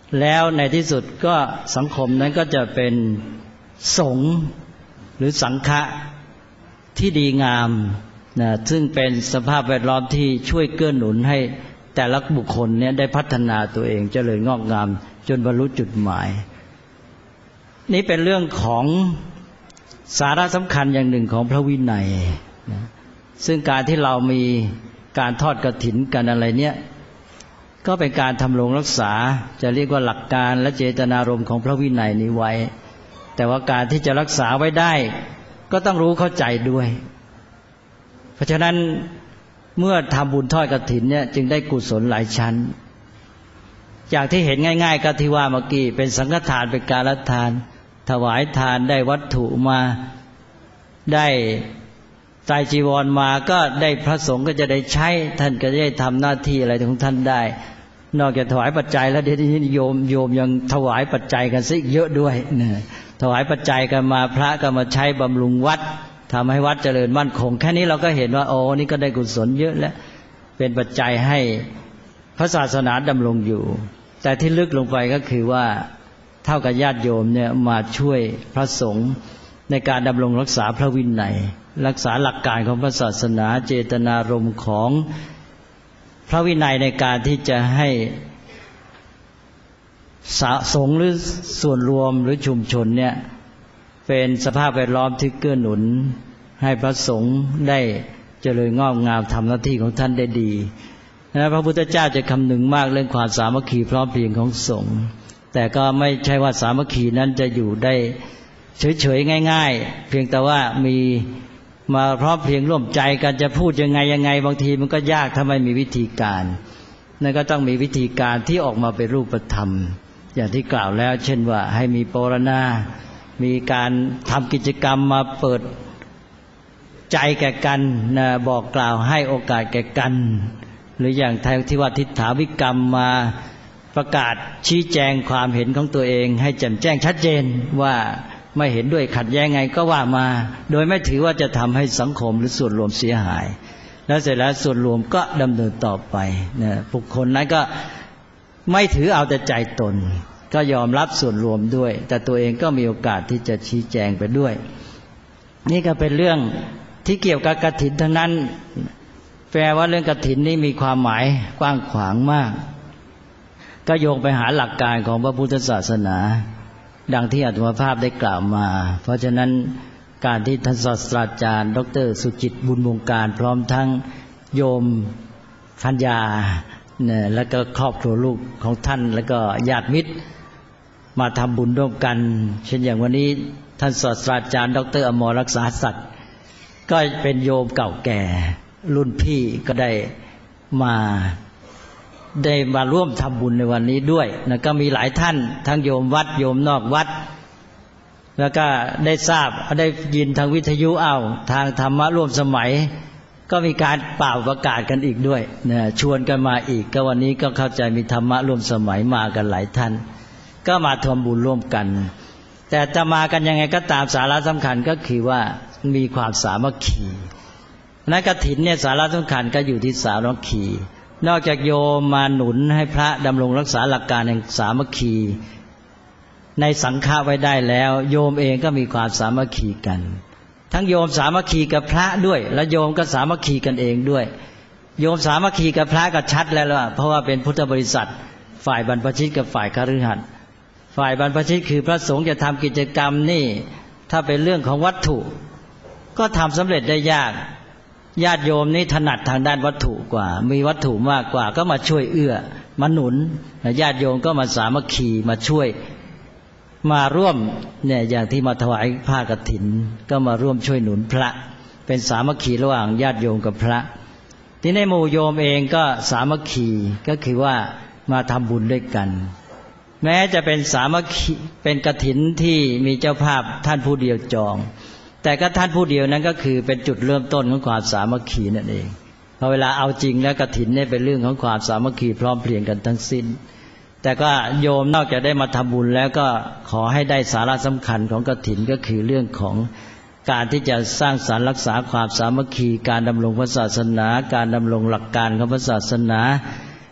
แล้วในที่สุดก็สังคมนั้นก็จะเป็นสงฆ์หรือสังฆะที่ดีงามนะซึ่งเป็นสภาพแวดล้อมที่ช่วยเกื้อหนุนให้แต่ละบุคคลเนี่ยได้พัฒนาตัวเองเจริญงอกงามจนบรรลุจุดหมายนี่เป็นเรื่องของสาระสำคัญอย่างหนึ่งของพระวินัยนะซึ่งการที่เรามีการทอดกฐินกันอะไรเนี่ยก็เป็นการทำรงรักษาจะเรียกว่าหลักการและเจตนารมณ์ของพระวินัยนี้ไว้แต่ว่าการที่จะรักษาไว้ได้ก็ต้องรู้เข้าใจด้วยเพราะฉะนั้นเมื่อทำบุญทอดกฐินเนี่ยจึงได้กุศลหลายชั้นอย่างที่เห็นง่ายๆก็ที่ว่าเมื่อกี้เป็นสังฆทานเป็นการทานถวายทานได้วัตถุมาได้ไตรจีวรมาก็ได้พระสงฆ์ก็จะได้ใช้ท่านก็จะได้ทำหน้าที่อะไรของท่านได้นอกจากถวายปัจจัยแล้วเดี๋ยวนี้โยมยังถวายปัจจัยกันซะอีกเยอะด้วยเนี่ยถวายปัจจัยกันมาพระก็มาใช้บำรุงวัดทำให้วัดเจริญมั่นคงแค่นี้เราก็เห็นว่าโอ้นี่ก็ได้กุศลเยอะแล้วเป็นปัจจัยให้พระศาสนาดำรงอยู่แต่ที่ลึกลงไปก็คือว่าเท่ากับญาติโยมเนี่ยมาช่วยพระสงฆ์ในการดำรงรักษาพระวินัยรักษาหลักการของพระศาสนาเจตนารมณ์ของพระวินัยในการที่จะให้สงฆ์หรือส่วนรวมหรือชุมชนเนี่ยเป็นสภาพแวดล้อมที่เกื้อหนุนให้พระสงฆ์ได้เจริญงอกงามทำหน้าที่ของท่านได้ดีนะพระพุทธเจ้าจะคำนึงมากเรื่องความสามัคคีพร้อมเพรียงของสงฆ์แต่ก็ไม่ใช่ว่าสามัคคีนั้นจะอยู่ได้เฉยๆง่ายๆเพียงแต่ว่ามีมาพร้อมเพรียงร่วมใจกันจะพูดยังไงบางทีมันก็ยากถ้าไม่มีวิธีการนั่นก็ต้องมีวิธีการที่ออกมาเป็นรูปธรรมอย่างที่กล่าวแล้วเช่นว่าให้มีปรณามีการทำกิจกรรมมาเปิดใจแก่กันนะบอกกล่าวให้โอกาสแก่กันหรืออย่างที่ว่าทิฏฐาวิกรรมมาประกาศชี้แจงความเห็นของตัวเองให้แจ่มแจ้งชัดเจนว่าไม่เห็นด้วยขัดแย้งไงก็ว่ามาโดยไม่ถือว่าจะทำให้สังคมหรือส่วนรวมเสียหายแล้วเสร็จแล้วส่วนรวมก็ดำเนินต่อไปนะบุคคลนั้นก็ไม่ถือเอาแต่ใจตนก็ยอมรับส่วนรวมด้วยแต่ตัวเองก็มีโอกาสที่จะชี้แจงไปด้วยนี่ก็เป็นเรื่องที่เกี่ยวกับกฐินทั้งนั้นแปลว่าเรื่องกฐินนี้มีความหมายกว้างขวางมากก็โยงไปหาหลักการของพระพุทธศาสนาดังที่อาตมาภาพได้กล่าวมาเพราะฉะนั้นการที่ท่านศาสตราจารย์ดร.สุจิตบุญวงการพร้อมทั้งโยมพัญญาเนี่ยแล้วก็ครอบครัวลูกของท่านแล้วก็ญาติมิตรมาทำบุญร่วมกันเช่นอย่างวันนี้ท่านศาสตราจารย์ดร.อมรรักษาสัตย์ก็เป็นโยมเก่าแก่รุ่นพี่ก็ได้มาร่วมทำบุญในวันนี้ด้วยนะก็มีหลายท่านทั้งโยมวัดโยมนอกวัดแล้วก็ได้ทราบได้ยินทางวิทยุทางธรรมะร่วมสมัยก็มีการเป่าประกาศกันอีกด้วยนะชวนกันมาอีกก็วันนี้ก็เข้าใจมีธรรมะร่วมสมัยมากันหลายท่านก็มาทำบุญร่วมกันแต่จะมากันยังไงก็ตามสาระสำคัญก็คือว่ามีความสามัคคีนักกฐินเนี่ยสาระสำคัญก็อยู่ที่สามัคคีนอกจากโยมมาหนุนให้พระดำรงรักษาหลักการแห่งสามัคคีในสังฆะไว้ได้แล้วโยมเองก็มีความสามัคคีกันทั้งโยมสามัคคีกับพระด้วยและโยมก็สามัคคีกันเองด้วยโยมสามัคคีกับพระก็ชัดแล้วล่ะเพราะว่าเป็นพุทธบริษัทฝ่ายบรรพชิตกับฝ่ายคฤหัสถ์ฝ่ายบรรพชิตคือพระสงฆ์จะทำกิจกรรมนี่ถ้าเป็นเรื่องของวัตถุก็ทำสำเร็จได้ยากญาติโยมนี่ถนัดทางด้านวัตถุกว่ามีวัตถุมากกว่าก็มาช่วยเอื้อมาหนุนญาติโยมก็มาสามัคคีมาช่วยมาร่วมเนี่ยอย่างที่มาถวายผ้ากฐินก็มาร่วมช่วยหนุนพระเป็นสามัคคีระหว่างญาติโยมกับพระที่ในหมู่โยมเองก็สามัคคีก็คือว่ามาทำบุญด้วยกันแม้จะเป็นสามัคคีเป็นกฐินที่มีเจ้าภาพท่านผู้เดียวจองแต่ก็ท่านผู้เดียวนั้นก็คือเป็นจุดเริ่มต้นของความสามัคคีนั่นเองพอเวลาเอาจริงแล้วกฐินเนี่ยเป็นเรื่องของความสามัคคีพร้อมเพรียงกันทั้งสิ้นแต่ก็โยมนอกจากได้มาทำบุญแล้วก็ขอให้ได้สาระสำคัญของกฐินก็คือเรื่องของการที่จะสร้างสรรค์รักษาความสามัคคีการดำรงพระศาสนาการดำรงหลักการของพระศาสนา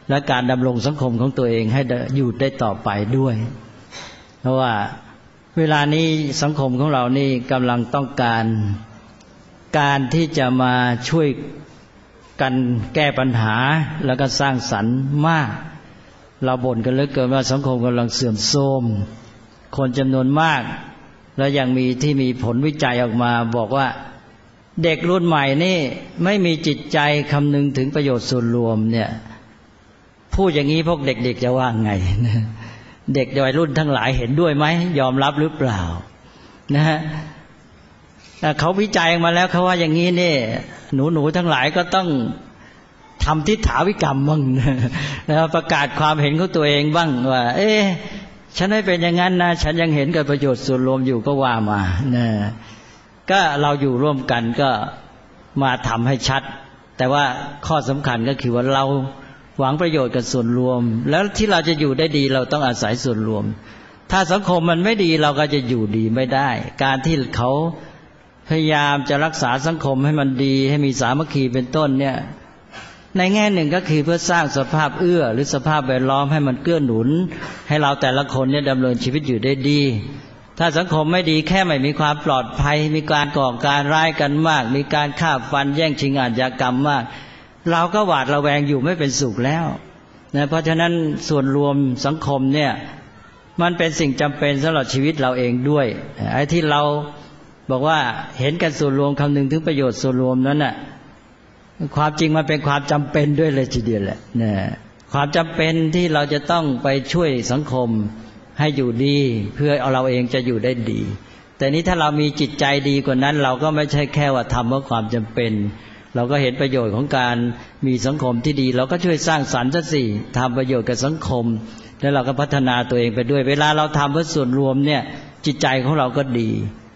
และการดำรงสังคมของตัวเองให้อยู่ได้ต่อไปด้วยเพราะว่าเวลานี้สังคมของเรานี่กำลังต้องการที่จะมาช่วยกันแก้ปัญหาแล้วก็สร้างสรรค์มากเราบ่นกันเหลือเกินว่าสังคมกำลังเสื่อมโทรมคนจำนวนมากแล้วยังมีผลวิจัยออกมาบอกว่าเด็กรุ่นใหม่นี่ไม่มีจิตใจคำนึงถึงประโยชน์ส่วนรวมเนี่ยพูดอย่างนี้พวกเด็กๆจะว่าไงเด็กวัยรุ่นทั้งหลายเห็นด้วยไหมยอมรับหรือเปล่านะฮะเขาวิจัยมาแล้วเขาว่าอย่างนี้เนี่ยหนูทั้งหลายก็ต้องทำทิฏฐาวิกรรมบ้างนะประกาศความเห็นของตัวเองบ้างว่าฉันไม่เป็นอย่างนั้นนะฉันยังเห็นกับประโยชน์ส่วนรวมอยู่ก็ว่ามานะก็เราอยู่ร่วมกันก็มาทำให้ชัดแต่ว่าข้อสำคัญก็คือว่าเราหวังประโยชน์กับส่วนรวมแล้วที่เราจะอยู่ได้ดีเราต้องอาศัยส่วนรวมถ้าสังคมมันไม่ดีเราก็จะอยู่ดีไม่ได้การที่เขาพยายามจะรักษาสังคมให้มันดีให้มีสามัคคีเป็นต้นเนี่ยในแง่หนึ่งก็คือเพื่อสร้างสภาพเอื้อหรือสภาพแวดล้อมให้มันเกื้อหนุนให้เราแต่ละคนเนี่ยดำเนินชีวิตอยู่ได้ดีถ้าสังคมไม่ดีแค่ไม่มีความปลอดภัยมีการก่อการร้ายกันมากมีการฆ่าฟันแย่งชิงอาชญากรรมมากเราก็หวาดระแวงอยู่ไม่เป็นสุขแล้วนะเพราะฉะนั้นส่วนรวมสังคมเนี่ยมันเป็นสิ่งจำเป็นสำหรับชีวิตเราเองด้วยไอ้ที่เราบอกว่าเห็นกันส่วนรวมคำนึงถึงประโยชน์ส่วนรวมนั้นน่ะความจริงมันเป็นความจำเป็นด้วยเลยทีเดียวแหละนะความจำเป็นที่เราจะต้องไปช่วยสังคมให้อยู่ดีเพื่อเอาเราเองจะอยู่ได้ดีแต่นี้ถ้าเรามีจิตใจดีกว่านั้นเราก็ไม่ใช่แค่ว่าทำเพราะความจำเป็นเราก็เห็นประโยชน์ของการมีสังคมที่ดีเราก็ช่วยสร้างสรรค์ซะสิทำประโยชน์กับสังคมแล้วเราก็พัฒนาตัวเองไปด้วยเวลาเราทำเพื่อส่วนรวมเนี่ยจิตใจของเราก็ดี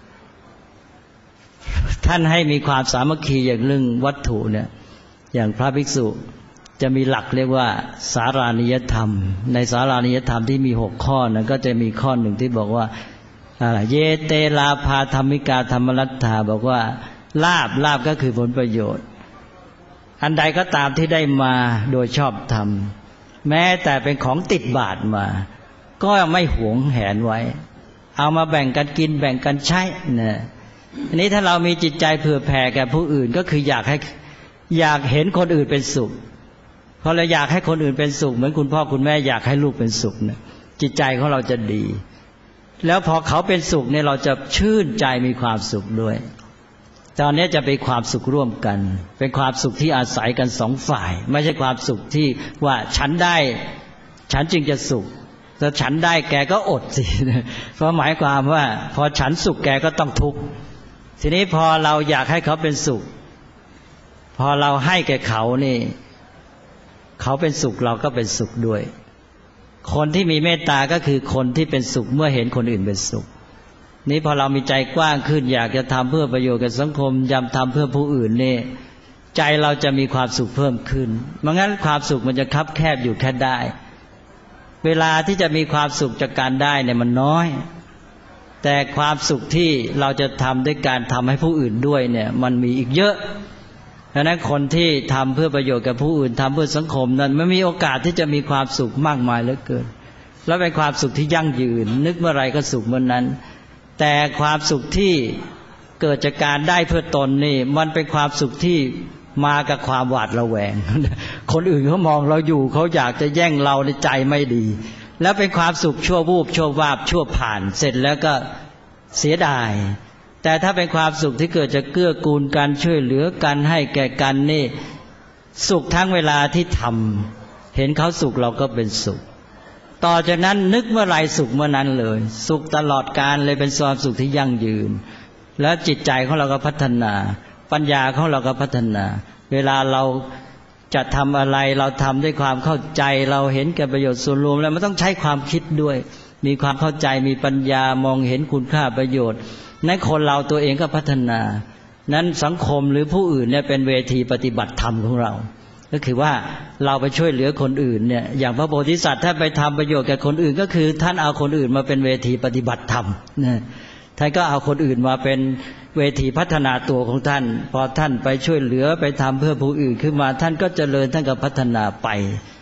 ท่านให้มีความสามัคคีอย่างเรื่องวัตถุเนี่ยอย่างพระภิกษุจะมีหลักเรียกว่าสารานิยธรรมในสารานิยธรรมที่มี6ข้อนะก็จะมีข้อหนึ่งที่บอกว่าเยเตลาภาธรรมิกาธรรมรัตถาบอกว่าลาภก็คือผลประโยชน์อันใดก็ตามที่ได้มาโดยชอบธรรมแม้แต่เป็นของติดบาทมาก็ไม่หวงแหนไว้เอามาแบ่งกันกินแบ่งกันใช้นะอันนี้ถ้าเรามีจิตใจเผื่อแผ่แก่ผู้อื่นก็คืออยากเห็นคนอื่นเป็นสุขพอเราอยากให้คนอื่นเป็นสุขเหมือนคุณพ่อคุณแม่อยากให้ลูกเป็นสุขเนี่ยจิตใจของเราจะดีแล้วพอเขาเป็นสุขเนี่ยเราจะชื่นใจมีความสุขด้วยตอนนี้จะเป็นความสุขร่วมกันเป็นความสุขที่อาศัยกันสองฝ่ายไม่ใช่ความสุขที่ว่าฉันได้ฉันจึงจะสุขถ้าฉันได้แกก็อดสิเพราะหมายความว่าพอฉันสุขแกก็ต้องทุกข์ทีนี้พอเราอยากให้เขาเป็นสุขพอเราให้แก่เขานี่เขาเป็นสุขเราก็เป็นสุขด้วยคนที่มีเมตตาก็คือคนที่เป็นสุขเมื่อเห็นคนอื่นเป็นสุขนี้พอเรามีใจกว้างขึ้นอยากจะทำเพื่อประโยชน์กับสังคมยำทำเพื่อผู้อื่นนี่ใจเราจะมีความสุขเพิ่มขึ้นไม่งั้นความสุขมันจะคับแคบอยู่แค่ได้เวลาที่จะมีความสุขจากการได้เนี่ยมันน้อยแต่ความสุขที่เราจะทำด้วยการทำให้ผู้อื่นด้วยเนี่ยมันมีอีกเยอะดังนั้นคนที่ทำเพื่อประโยชน์กับผู้อื่นทำเพื่อสังคมนั้นมันมีโอกาสที่จะมีความสุขมากมายเหลือเกินแล้วเป็นความสุขที่ยั่งยืนนึกเมื่อไรก็สุขเมื่อนั้นแต่ความสุขที่เกิดจากการได้เพื่อตนนี่มันเป็นความสุขที่มากับความหวาดระแวงคนอื่นเขามองเราอยู่เขาอยากจะแย่งเราในใจไม่ดีแล้วเป็นความสุขชั่ววูบชั่ววาบชั่วผ่านเสร็จแล้วก็เสียดายแต่ถ้าเป็นความสุขที่เกิดจากเกื้อกูลกันช่วยเหลือกันให้แก่กันนี่สุขทั้งเวลาที่ทำเห็นเขาสุขเราก็เป็นสุขต่อจากนั้นนึกเมื่อไรสุขเมื่อนั้นเลยสุขตลอดกาลเลยเป็นความสุขที่ยั่งยืนแล้วจิตใจของเราก็พัฒนาปัญญาของเราก็พัฒนาเวลาเราจะทำอะไรเราทำด้วยความเข้าใจเราเห็นแก่ประโยชน์ส่วนรวมแล้วมันต้องใช้ความคิดด้วยมีความเข้าใจมีปัญญามองเห็นคุณค่าประโยชน์ในคนเราตัวเองก็พัฒนานั้นสังคมหรือผู้อื่นเนี่ยเป็นเวทีปฏิบัติธรรมของเราก็คือว่าเราไปช่วยเหลือคนอื่นเนี่ยอย่างพระโพธิสัตว์ถ้าไปทำประโยชน์แก่คนอื่นก็คือท่านเอาคนอื่นมาเป็นเวทีปฏิบัติธรรมนะท่านก็เอาคนอื่นมาเป็นเวทีพัฒนาตัวของท่านพอท่านไปช่วยเหลือไปทำเพื่อผู้อื่นขึ้นมาท่านก็เจริญท่านก็พัฒนาไป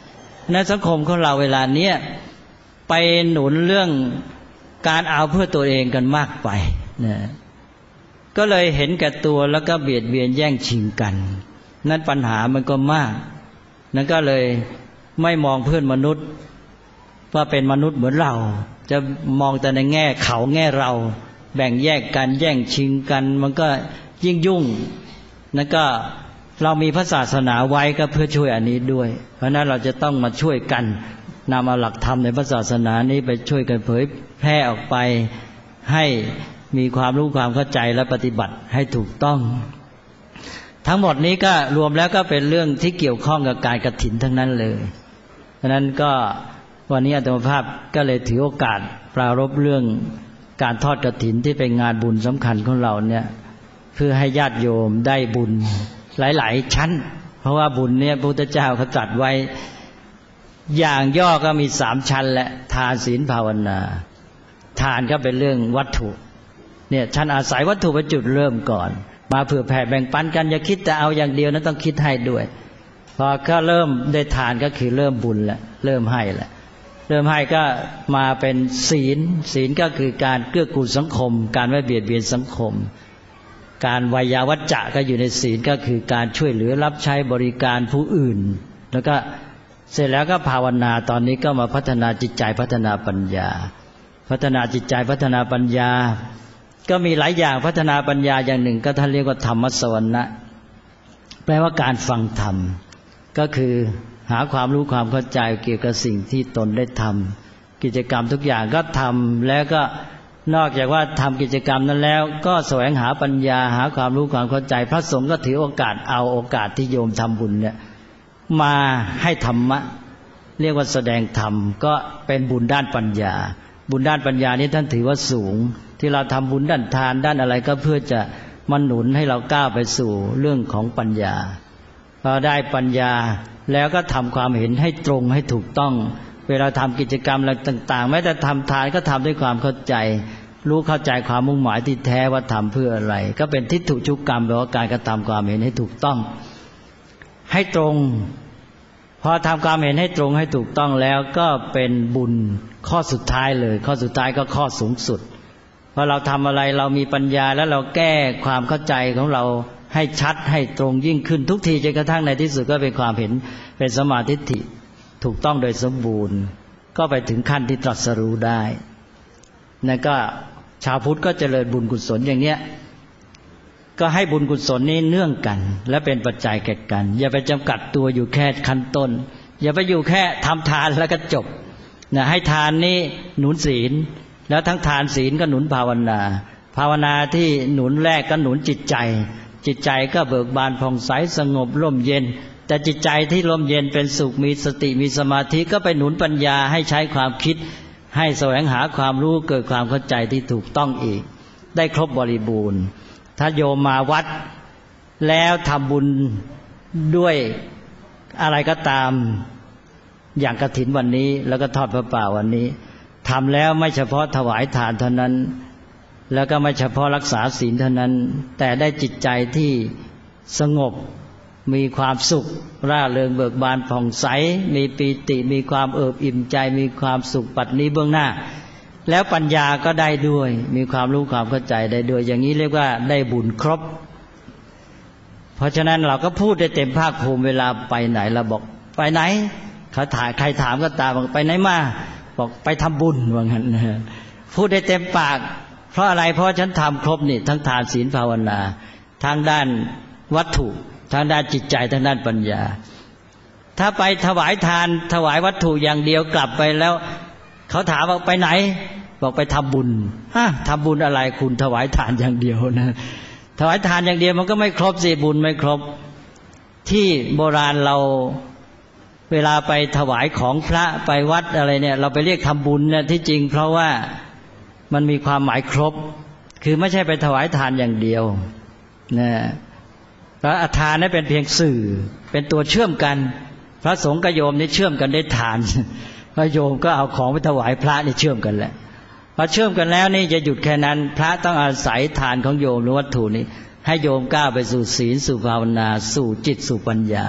ในสังคมของเราเวลาเนี้ยไปหนุนเรื่องการเอาเพื่อตัวเองกันมากไปนะก็เลยเห็นแก่ตัวแล้วก็เบียดเบียนแย่งชิงกันนั้นปัญหามันก็มากนั้นก็เลยไม่มองเพื่อนมนุษย์ว่าเป็นมนุษย์เหมือนเราจะมองแต่ในแง่เขาแง่เราแบ่งแยกกันแย่งชิงกันมันก็ยิ่งยุ่งนั่นก็เรามีพระศาสนาไว้ก็เพื่อช่วยอันนี้ด้วยเพราะนั้นเราจะต้องมาช่วยกันนำเอาหลักธรรมในพระศาสนานี้ไปช่วยกันเผยแพร่ออกไปให้มีความรู้ความเข้าใจและปฏิบัติให้ถูกต้องทั้งหมดนี้ก็รวมแล้วก็เป็นเรื่องที่เกี่ยวข้องกับการกฐินทั้งนั้นเลยเพราะนั้นก็วันนี้อาตมาภาพก็เลยถือโอกาสปรารภเรื่องการทอดกฐินที่เป็นงานบุญสำคัญของเราเนี่ยเพื่อให้ญาติโยมได้บุญหลายๆชั้นเพราะว่าบุญเนี่ยพระพุทธเจ้าเขาตรัสไว้อย่างย่อก็มี3ชั้นและทานศีลภาวนาทานก็เป็นเรื่องวัตถุเนี่ยชั้นอาศัยวัตถุเป็นจุดเริ่มก่อนมาเผื่อแผ่แบ่งปันกันอย่าคิดแต่เอาอย่างเดียวนะต้องคิดให้ด้วยพอก็เริ่มได้ทานก็คือเริ่มบุญแล้วเริ่มให้แล้วเริ่มให้ก็มาเป็นศีลศีลก็คือการเกื้อกูลสังคมการไม่เบียดเบียนสังคมการวายาวัจจะก็อยู่ในศีลก็คือการช่วยเหลือรับใช้บริการผู้อื่นแล้วก็เสร็จแล้วก็ภาวนาตอนนี้ก็มาพัฒนาจิตใจพัฒนาปัญญาพัฒนาจิตใจพัฒนาปัญญาก็มีหลายอย่างพัฒนาปัญญาอย่างหนึ่งก็ท่านเรียกว่าธรรมสวรรณะแปลว่าการฟังธรรมก็คือหาความรู้ความเข้าใจเกี่ยวกับสิ่งที่ตนได้ทำกิจกรรมทุกอย่างก็ทำแล้วก็นอกจากว่าทำกิจกรรมนั้นแล้วก็แสวงหาปัญญาหาความรู้ความเข้าใจพระสงฆ์ก็ถือโอกาสเอาโอกาสที่โยมทำบุญเนี่ยมาให้ธรรมะเรียกว่าแสดงธรรมก็เป็นบุญด้านปัญญาบุญด้านปัญญานี้ท่านถือว่าสูงที่เราทำบุญด้านทานด้านอะไรก็เพื่อจะมาหนุนให้เราก้าวไปสู่เรื่องของปัญญาพอได้ปัญญาแล้วก็ทำความเห็นให้ตรงให้ถูกต้องเวลาทำกิจกรรมอะไรต่างๆแม้แต่ทำทานก็ทำด้วยความเข้าใจรู้เข้าใจความมุ่งหมายที่แท้ว่าทำเพื่ออะไรก็เป็นทิฏฐุชุกรรมแปลว่าการกระทำความเห็นให้ถูกต้องให้ตรงพอทำความเห็นให้ตรงให้ถูกต้องแล้วก็เป็นบุญข้อสุดท้ายเลยข้อสุดท้ายก็ข้อสูงสุดพอเราทำอะไรเรามีปัญญาแล้วเราแก้ความเข้าใจของเราให้ชัดให้ตรงยิ่งขึ้นทุกทีจนกระทั่งในที่สุดก็เป็นความเห็นเป็นสัมมาทิฏฐิถูกต้องโดยสมบูรณ์ก็ไปถึงขั้นที่ตรัสรู้ได้นั่นก็ชาวพุทธก็เจริญบุญกุศลอย่างเนี้ยก็ให้บุญกุศลนี้เนื่องกันและเป็นปัจจัยแก่กันอย่าไปจำกัดตัวอยู่แค่ขั้นต้นอย่าไปอยู่แค่ทำทานแล้วก็จบนะให้ทานนี้หนุนศีลแล้วทั้งทานศีลก็หนุนภาวนาภาวนาที่หนุนแรกก็หนุนจิตใจจิตใจก็เบิกบานผ่องใสสงบร่มเย็นแต่จิตใจที่ร่มเย็นเป็นสุขมีสติมีสมาธิก็ไปหนุนปัญญาให้ใช้ความคิดให้แสวงหาความรู้เกิดความเข้าใจที่ถูกต้องอีกได้ครบบริบูรณ์ถ้าโยมมาวัดแล้วทำบุญด้วยอะไรก็ตามอย่างกฐินวันนี้แล้วก็ทอดพระป่าวันนี้ทำแล้วไม่เฉพาะถวายทานเท่านั้นแล้วก็ไม่เฉพาะรักษาศีลเท่านั้นแต่ได้จิตใจที่สงบมีความสุขร่าเริงเบิกบานผ่องใสมีปีติมีความเอิบอิ่มใจมีความสุขปัจจุบันเบื้องหน้าแล้วปัญญาก็ได้ด้วยมีความรู้ความเข้าใจได้ด้วยอย่างนี้เรียกว่าได้บุญครบเพราะฉะนั้นเราก็พูดได้เต็มภาคภูมิเวลาไปไหนเราบอกไปไหนเขาถ่ายใครถามก็ตามบอกไปไหนมาบอกไปทำบุญว่างั้นพูดได้เต็มปากเพราะอะไรเพราะฉันทำครบนี่ทั้งทานศีลภาวนาทางด้านวัตถุทางด้านจิตใจทางด้านปัญญาถ้าไปถวายทานถวายวัตถุอย่างเดียวกลับไปแล้วเขาถามว่าไปไหนบอกไปทำบุญทำบุญอะไรคุณถวายทานอย่างเดียวนะถวายทานอย่างเดียวมันก็ไม่ครบสิบุญไม่ครบที่โบราณเราเวลาไปถวายของพระไปวัดอะไรเนี่ยเราไปเรียกทำบุญเนี่ยที่จริงเพราะว่ามันมีความหมายครบคือไม่ใช่ไปถวายทานอย่างเดียวนะพระทานนั้นเป็นเพียงสื่อเป็นตัวเชื่อมกันพระสงฆ์กับโยมนี่เชื่อมกันได้ทานพระโยมก็เอาของไปถวายพระนี่เชื่อมกันแหละพอเชื่อมกันแล้วนี่จะหยุดแค่นั้นพระต้องอาศัยทานของโยมหรือวัตถุนี้ให้โยมก้าวไปสู่ศีลสู่ภาวนาสู่จิตสู่ปัญญา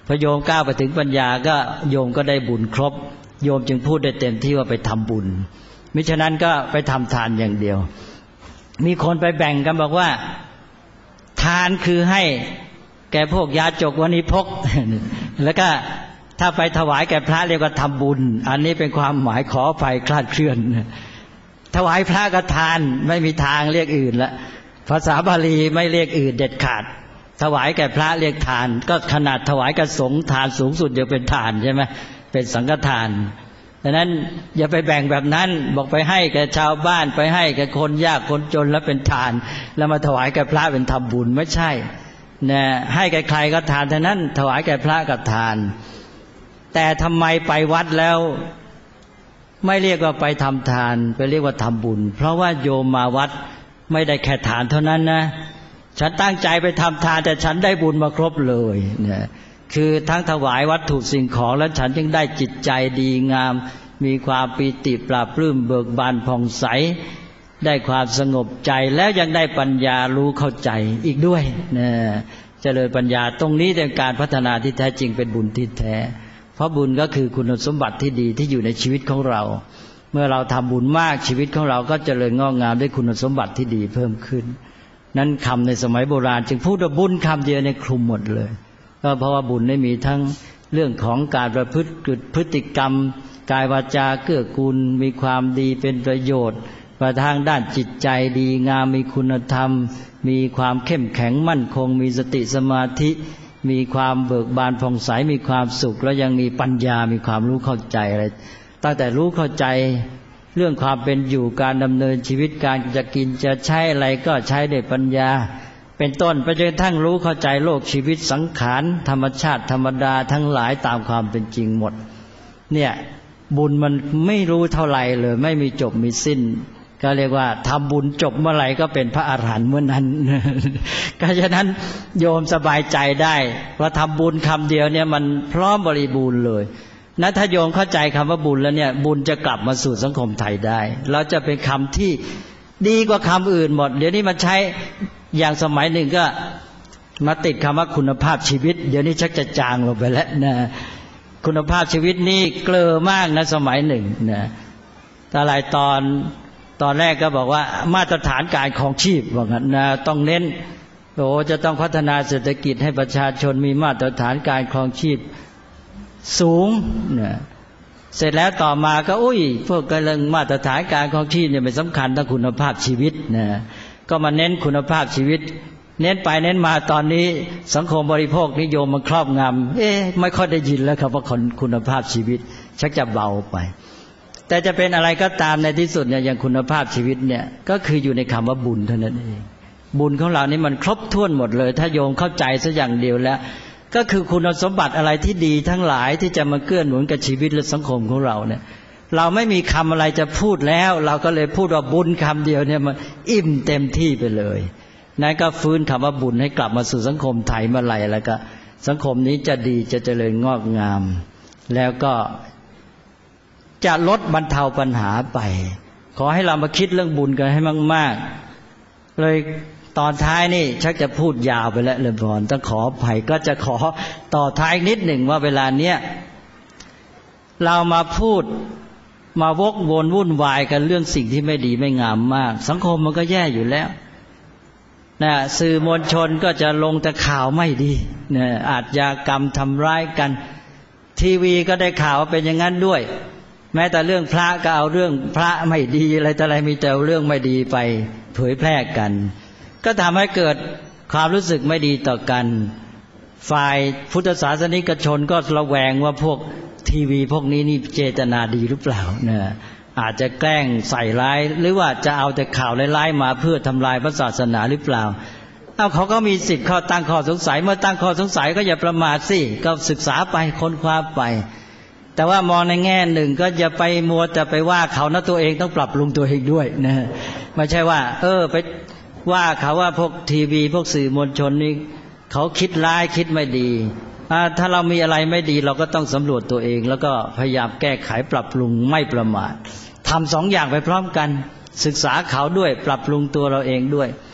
พอโยมก้าวไปถึงปัญญาก็โยมก็ได้บุญครบโยมจึงพูดได้เต็มที่ว่าไปทำบุญมิฉะนั้นก็ไปทำทานอย่างเดียวมีคนไปแบ่งกันบอกว่าทานคือให้แก่พวกยาจกวันิพก แล้วก็ถ้าไปถวายแก่พระเรียกว่าทำบุญอันนี้เป็นความหมายขออภัยคลาดเคลื่อนถวายพระก็ทานไม่มีทางเรียกอื่นละภาษาบาลีไม่เรียกอื่นเด็ดขาดถวายแก่พระเรียกทานก็ขนาดถวายกับสงฆ์ทานสูงสุดยังเป็นทานใช่ไหมเป็นสังฆทานดังนั้นอย่าไปแบ่งแบบนั้นบอกไปให้แก่ชาวบ้านไปให้แก่คนยากคนจนแล้วเป็นทานแล้วมาถวายแก่พระเป็นทำบุญไม่ใช่นะให้แก่ใครก็ทานทั้งนั้นถวายแก่พระก็ทานแต่ทำไมไปวัดแล้วไม่เรียกว่าไปทำทานไปเรียกว่าทำบุญเพราะว่าโยมมาวัดไม่ได้แค่ทานเท่านั้นนะฉันตั้งใจไปทำทานแต่ฉันได้บุญมาครบเลยเนี่ยคือทั้งถวายวัตถุสิ่งของแล้วฉันยังได้จิตใจดีงามมีความปีติปราบปลื้มเบิกบานผ่องใสได้ความสงบใจแล้วยังได้ปัญญารู้เข้าใจอีกด้วยนะเจริญปัญญาตรงนี้เป็นการพัฒนาที่แท้จริงเป็นบุญที่แท้เพราะบุญก็คือคุณสมบัติที่ดีที่อยู่ในชีวิตของเราเมื่อเราทำบุญมากชีวิตของเราก็เจริญงอกงามด้วยคุณสมบัติที่ดีเพิ่มขึ้นนั้นคำในสมัยโบราณจึงพูดว่าบุญคำเดียวในคลุมหมดเลยก็เพราะว่าบุญได้มีทั้งเรื่องของการประพฤติพฤติกรรมกายวาจาเกื้อกูลมีความดีเป็นประโยชน์ประทางด้านจิตใจดีงามมีคุณธรรมมีความเข้มแข็งมั่นคงมีสติสมาธิมีความเบิกบานผ่องใสมีความสุขแล้วยังมีปัญญามีความรู้เข้าใจอะไรตั้งแต่รู้เข้าใจเรื่องความเป็นอยู่การดำเนินชีวิตการจะกินจะใช้อะไรก็ใช้ด้วยปัญญาเป็นต้นไปจนกระทั่งรู้เข้าใจโลกชีวิตสังขารธรรมชาติธรรมดาทั้งหลายตามความเป็นจริงหมดเนี่ยบุญมันไม่รู้เท่าไหร่เลยไม่มีจบมีสิ้นก็เรียกว่าทำบุญจบเมื่อไหร่ก็เป็นพระอรหันต์เมื่อนั้นก็ฉะนั้นโยมสบายใจได้เพราะทำบุญคำเดียวเนี่ยมันพร้อมบริบูรณ์เลยนะถ้าโยมเข้าใจคำว่าบุญแล้วเนี่ยบุญจะกลับมาสู่สังคมไทยได้เราจะเป็นคำที่ดีกว่าคำอื่นหมดเดี๋ยวนี้มันใช้อย่างสมัยหนึ่งก็มาติดคำว่าคุณภาพชีวิตเดี๋ยวนี้ชักจะจางลงไปแล้วนะคุณภาพชีวิตนี่เกลือมากนะสมัยหนึ่งนะแต่หลายตอนแรกก็บอกว่ามาตรฐานการครองชีพว่างั้นนะต้องเน้นจะต้องพัฒนาเศรษฐกิจให้ประชาชนมีมาตรฐานการครองชีพสูงนะเสร็จแล้วต่อมาก็พวกกำลังมาตรฐานการครองชีพเนี่ยเป็นสำคัญต่อคุณภาพชีวิตนะก็มาเน้นคุณภาพชีวิตเน้นไปเน้นมาตอนนี้สังคมบริโภคนิยมมันครอบงำไม่ค่อยได้ยินแล้วครับว่าคุณภาพชีวิตชักจะเบาไปแต่จะเป็นอะไรก็ตามในที่สุดเนี่ยอย่างคุณภาพชีวิตเนี่ยก็คืออยู่ในคำว่าบุญเท่านั้นเองบุญของเรานี่มันครบถ้วนหมดเลยถ้าโยมเข้าใจสักอย่างเดียวแล้วก็คือคุณสมบัติอะไรที่ดีทั้งหลายที่จะมาเกื้อหนุนกับชีวิตและสังคมของเราเนี่ยเราไม่มีคำอะไรจะพูดแล้วเราก็เลยพูดว่าบุญคำเดียวเนี่ยมันอิ่มเต็มที่ไปเลยนั่นก็ฟื้นคำว่าบุญให้กลับมาสู่สังคมไทยเมื่อไหร่แล้วก็สังคมนี้จะดีจะเจริญงอกงามแล้วก็จะลดบรรเทาปัญหาไปขอให้เรามาคิดเรื่องบุญกันให้มากๆเลยตอนท้ายนี่ชักจะพูดยาวไปแล้วเลยพรต้องขออภัยก็จะขอต่อท้ายนิดหนึ่งว่าเวลาเนี้ยเรามาพูดมาวกวนวุ่นวายกันเรื่องสิ่งที่ไม่ดีไม่งามมากสังคมมันก็แย่อยู่แล้วนะสื่อมวลชนก็จะลงแต่ข่าวไม่ดีนะอาชญากรรมทำร้ายกันทีวีก็ได้ข่าวว่าเป็นอย่างนั้นด้วยแม้แต่เรื่องพระก็เอาเรื่องพระไม่ดีอะไรแต่อะไรมีแต่เรื่องไม่ดีไปเผยแพร่กันก็ทำให้เกิดความรู้สึกไม่ดีต่อกันฝ่ายพุทธศาสนิกชนก็ระแวงว่าพวกทีวีพวกนี้นี่เจตนาดีหรือเปล่านะอาจจะแกล้งใส่ร้ายหรือว่าจะเอาแต่ข่าวร้ายๆมาเพื่อทำลายพระศาสนาหรือเปล่าเขาก็มีสิทธิ์ข้อตั้งข้อสงสัยเมื่อตั้งข้อสงสัยก็อย่าประมาทสิก็ศึกษาไปค้นคว้าไปแต่ว่ามองในแง่หนึ่งก็อย่าไปมัวแต่ไปว่าเขานะตัวเองต้องปรับปรุงตัวเองด้วยนะไม่ใช่ว่าไปว่าเขาว่าพวกทีวีพวกสื่อมวลชนนี่เขาคิดร้ายคิดไม่ดีถ้าเรามีอะไรไม่ดีเราก็ต้องสำรวจตัวเองแล้วก็พยายามแก้ไขปรับปรุงไม่ประมาททำสองอย่างไปพร้อมกันศึกษาเขาด้วยปรับปรุงตัวเราเองด้วย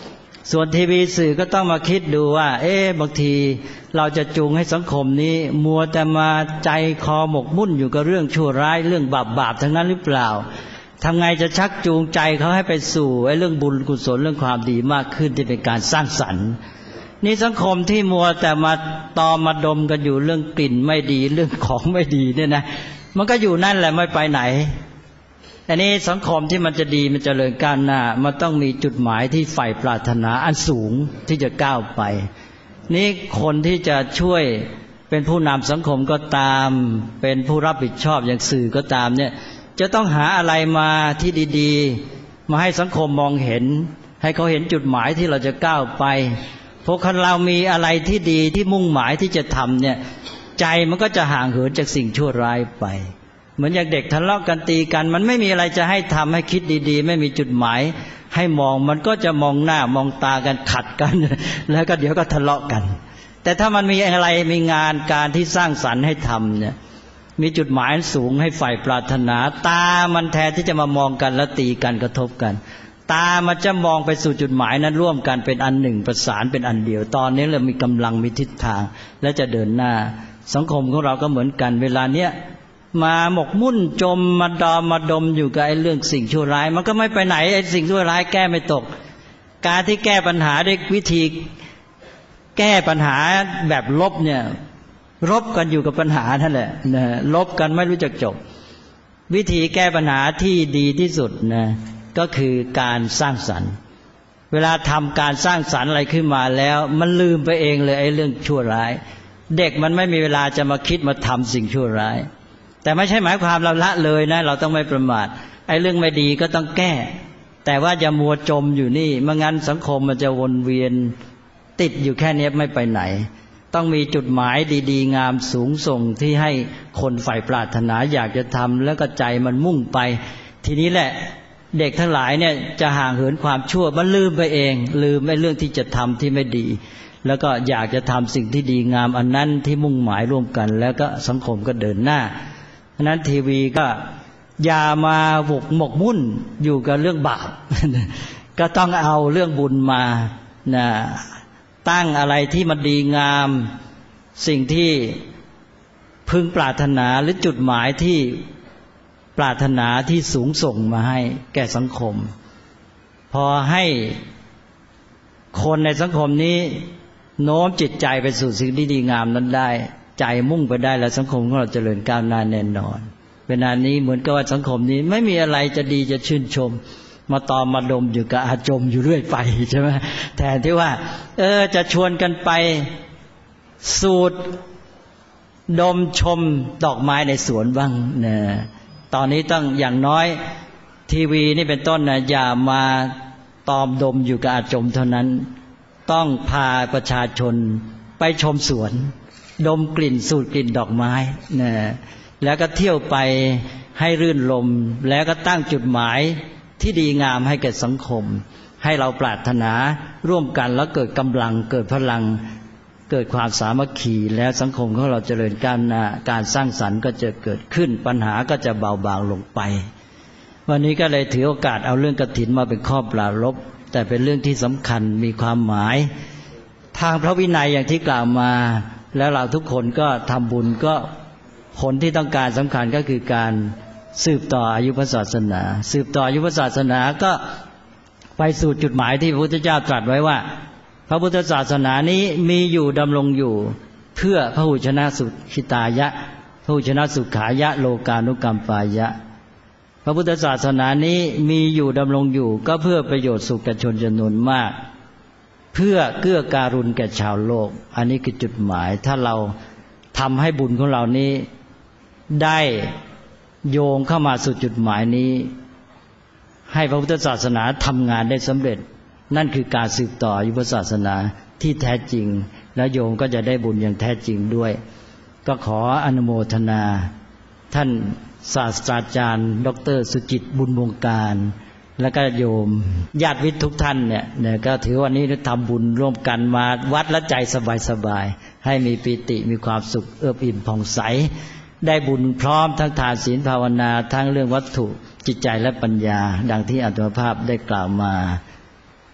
ส่วนทีวีสื่อก็ต้องมาคิดดูว่าบางทีเราจะจูงให้สังคมนี้มัวแต่มาใจคอหมกมุ่นอยู่กับเรื่องชั่วร้ายเรื่องบาปทั้งนั้นหรือเปล่าทำไงจะชักจูงใจเขาให้ไปสู่เรื่องบุญกุศลเรื่องความดีมากขึ้นที่เป็นการสร้างสรรค์นี่สังคมที่มัวแต่มาตอมมาดมกันอยู่เรื่องกลิ่นไม่ดีเรื่องของไม่ดีเนี่ยนะมันก็อยู่นั่นแหละไม่ไปไหนอันนี้สังคมที่มันจะดีมันจะเจริญก้าวหน้ามันต้องมีจุดหมายที่ใฝ่ปรารถนาอันสูงที่จะก้าวไปนี่คนที่จะช่วยเป็นผู้นำสังคมก็ตามเป็นผู้รับผิดชอบอย่างสื่อก็ตามเนี่ยจะต้องหาอะไรมาที่ดีๆมาให้สังคมมองเห็นให้เขาเห็นจุดหมายที่เราจะก้าวไปเพราะคนเรามีอะไรที่ดีที่มุ่งหมายที่จะทำเนี่ยใจมันก็จะห่างเหินจากสิ่งชั่วร้ายไปเหมือนอย่างเด็กทะเลาะกันตีกันมันไม่มีอะไรจะให้ทำให้คิดดีๆไม่มีจุดหมายให้มองมันก็จะมองหน้ามองตากันขัดกันแล้วก็เดี๋ยวก็ทะเลาะกันแต่ถ้ามันมีอะไรมีงานการที่สร้างสรรค์ให้ทำเนี่ยมีจุดหมายสูงให้ใฝ่ปรารถนาตามันแทนที่จะมามองกันแล้วตีกันกระทบกันตามันจะมองไปสู่จุดหมายนั้นร่วมกันเป็นอันหนึ่งประสานเป็นอันเดียวตอนนี้เรามีกำลังมีทิศทางและจะเดินหน้าสังคมของเราก็เหมือนกันเวลาเนี้ยมาหมกมุ่นจมมาดมอยู่กับเรื่องสิ่งชั่วร้ายมันก็ไม่ไปไหนสิ่งชั่วร้ายแก้ไม่ตกการที่แก้ปัญหาด้วยวิธีแก้ปัญหาแบบลบเนี่ยรบกันอยู่กับปัญหานั่นแหละนะลบกันไม่รู้จักจบวิธีแก้ปัญหาที่ดีที่สุดนะก็คือการสร้างสรรค์เวลาทำการสร้างสรรค์อะไรขึ้นมาแล้วมันลืมไปเองเลยเรื่องชั่วร้ายเด็กมันไม่มีเวลาจะมาคิดมาทำสิ่งชั่วร้ายแต่ไม่ใช่หมายความเราละเลยนะเราต้องไม่ประมาทเรื่องไม่ดีก็ต้องแก้แต่ว่าอย่ามัวจมอยู่นี่ไม่งั้นสังคมมันจะวนเวียนติดอยู่แค่นี้ไม่ไปไหนต้องมีจุดหมายดีๆงามสูงส่งที่ให้คนใฝ่ปรารถนาอยากจะทำแล้วก็ใจมันมุ่งไปทีนี้แหละเด็กทั้งหลายเนี่ยจะห่างเหินความชั่วมันลืมไปเองลืมเรื่องที่จะทำที่ไม่ดีแล้วก็อยากจะทำสิ่งที่ดีงามอันนั้นที่มุ่งหมายร่วมกันแล้วก็สังคมก็เดินหน้าฉะนั้นทีวีก็อย่ามาหมกมุ่นอยู่กับเรื่องบาป ก็ต้องเอาเรื่องบุญมานะตั้งอะไรที่มันดีงามสิ่งที่พึงปรารถนาหรือจุดหมายที่ปรารถนาที่สูงส่งมาให้แก่สังคมพอให้คนในสังคมนี้โน้มจิตใจไปสู่สิ่งที่ดีงามนั้นได้ใจมุ่งไปได้แล้วสังคมของเราเจริญก้าวหน้าแน่นอนเวลานี้เหมือนกับว่าสังคมนี้ไม่มีอะไรจะดีจะชื่นชมมาตอมมาดมอยู่กับอาจมอยู่เรื่อยไปใช่ไหมแทนที่ว่าจะชวนกันไปสูดดมชมดอกไม้ในสวนบ้างนะตอนนี้ต้องอย่างน้อยทีวีนี่เป็นต้นนะอย่ามาตอมดมอยู่กับอาจมเท่านั้นต้องพาประชาชนไปชมสวนดมกลิ่นสูดกลิ่นดอกไม้นะแล้วก็เที่ยวไปให้รื่นรมแล้วก็ตั้งจุดหมายที่ดีงามให้แก่สังคมให้เราปรารถนาร่วมกันแล้วเกิดกำลังเกิดพลังเกิดความสามัคคีแล้วสังคมของเราเจริญก้าวหน้าการสร้างสรรค์ก็จะเกิดขึ้นปัญหาก็จะเบาบางลงไปวันนี้ก็เลยถือโอกาสเอาเรื่องกฐินมาเป็นข้อปรารภแต่เป็นเรื่องที่สำคัญมีความหมายทางพระวินัยอย่างที่กล่าวมาแล้วเราทุกคนก็ทำบุญก็ผลที่ต้องการสำคัญก็คือการสืบต่ออายุพระศาสนาสืบต่ออายุพระศาสนาก็ไปสู่จุดหมายที่พระพุทธเจ้าตรัสไว้ว่าพระพุทธศาสนานี้มีอยู่ดำรงอยู่เพื่อพหุชนะสุขิตายะพหุชนะสุขายะโลกานุกัมปายะพระพุทธศาสนานี้มีอยู่ดำรงอยู่ก็เพื่อประโยชน์สุขแก่ชนจำนวนมากเพื่อเกื้อการุณแก่ชาวโลกอันนี้คือจุดหมายถ้าเราทำให้บุญของเรานี้ได้โยงเข้ามาสู่จุดหมายนี้ให้พระพุทธศาสนาทำงานได้สำเร็จนั่นคือการสืบต่ออายุพระศาสนาที่แท้จริงและโยมก็จะได้บุญอย่างแท้จริงด้วยก็ขออนุโมทนาท่านศาสตราจารย์ดร.สุจิตบุญวงการและก็โยมญาติวิทย์ทุกท่านเนี่ยก็ถือวันนี้ทำบุญร่วมกันมาวัดและใจสบายๆให้มีปิติมีความสุขเอิบอิ่มผ่องใสได้บุญพร้อมทั้งทานศีลภาวนาทั้งเรื่องวัตถุจิตใจและปัญญาดังที่อาตมาภาพได้กล่าวมา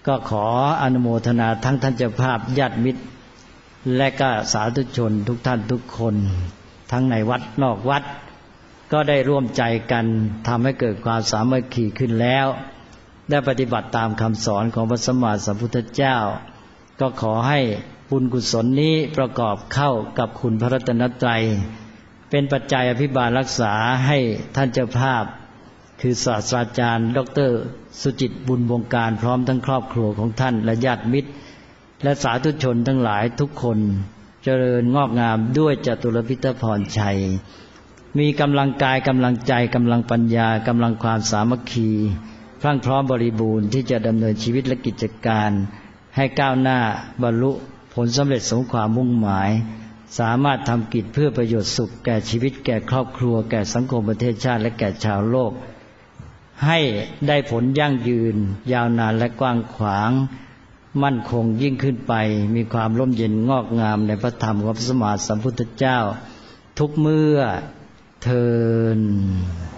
ก็ขออนุโมทนาทั้งท่านเจ้าภาพญาติมิตรและก็สาธุชนทุกท่านทุกคนทั้งในวัดนอกวัดก็ได้ร่วมใจกันทำให้เกิดความสามัคคีขึ้นแล้วได้ปฏิบัติตามคำสอนของพระสัมมาสัมพุทธเจ้าก็ขอให้บุญกุศลนี้ประกอบเข้ากับคุณพระรัตนตรัยเป็นปัจจัยอภิบาลรักษาให้ท่านเจ้าภาพคือศาสตราจารย์ดร.สุจิตต์บุญวงการพร้อมทั้งครอบครัวของท่านและญาติมิตรและสาธุชนทั้งหลายทุกคนเจริญงอกงามด้วยจตุรพิทพรชัยมีกำลังกายกำลังใจกำลังปัญญากำลังความสามัคคีพรั่งพร้อมบริบูรณ์ที่จะดำเนินชีวิตและกิจการให้ก้าวหน้าบรรลุผลสำเร็จสมความมุ่งหมายสามารถทำกิจเพื่อประโยชน์สุขแก่ชีวิตแก่ครอบครัวแก่สังคมประเทศชาติและแก่ชาวโลกให้ได้ผลยั่งยืนยาวนานและกว้างขวางมั่นคงยิ่งขึ้นไปมีความร่มเย็นงอกงามในพระธรรมของพระสัมมาสัมพุทธเจ้าทุกเมื่อเทอญ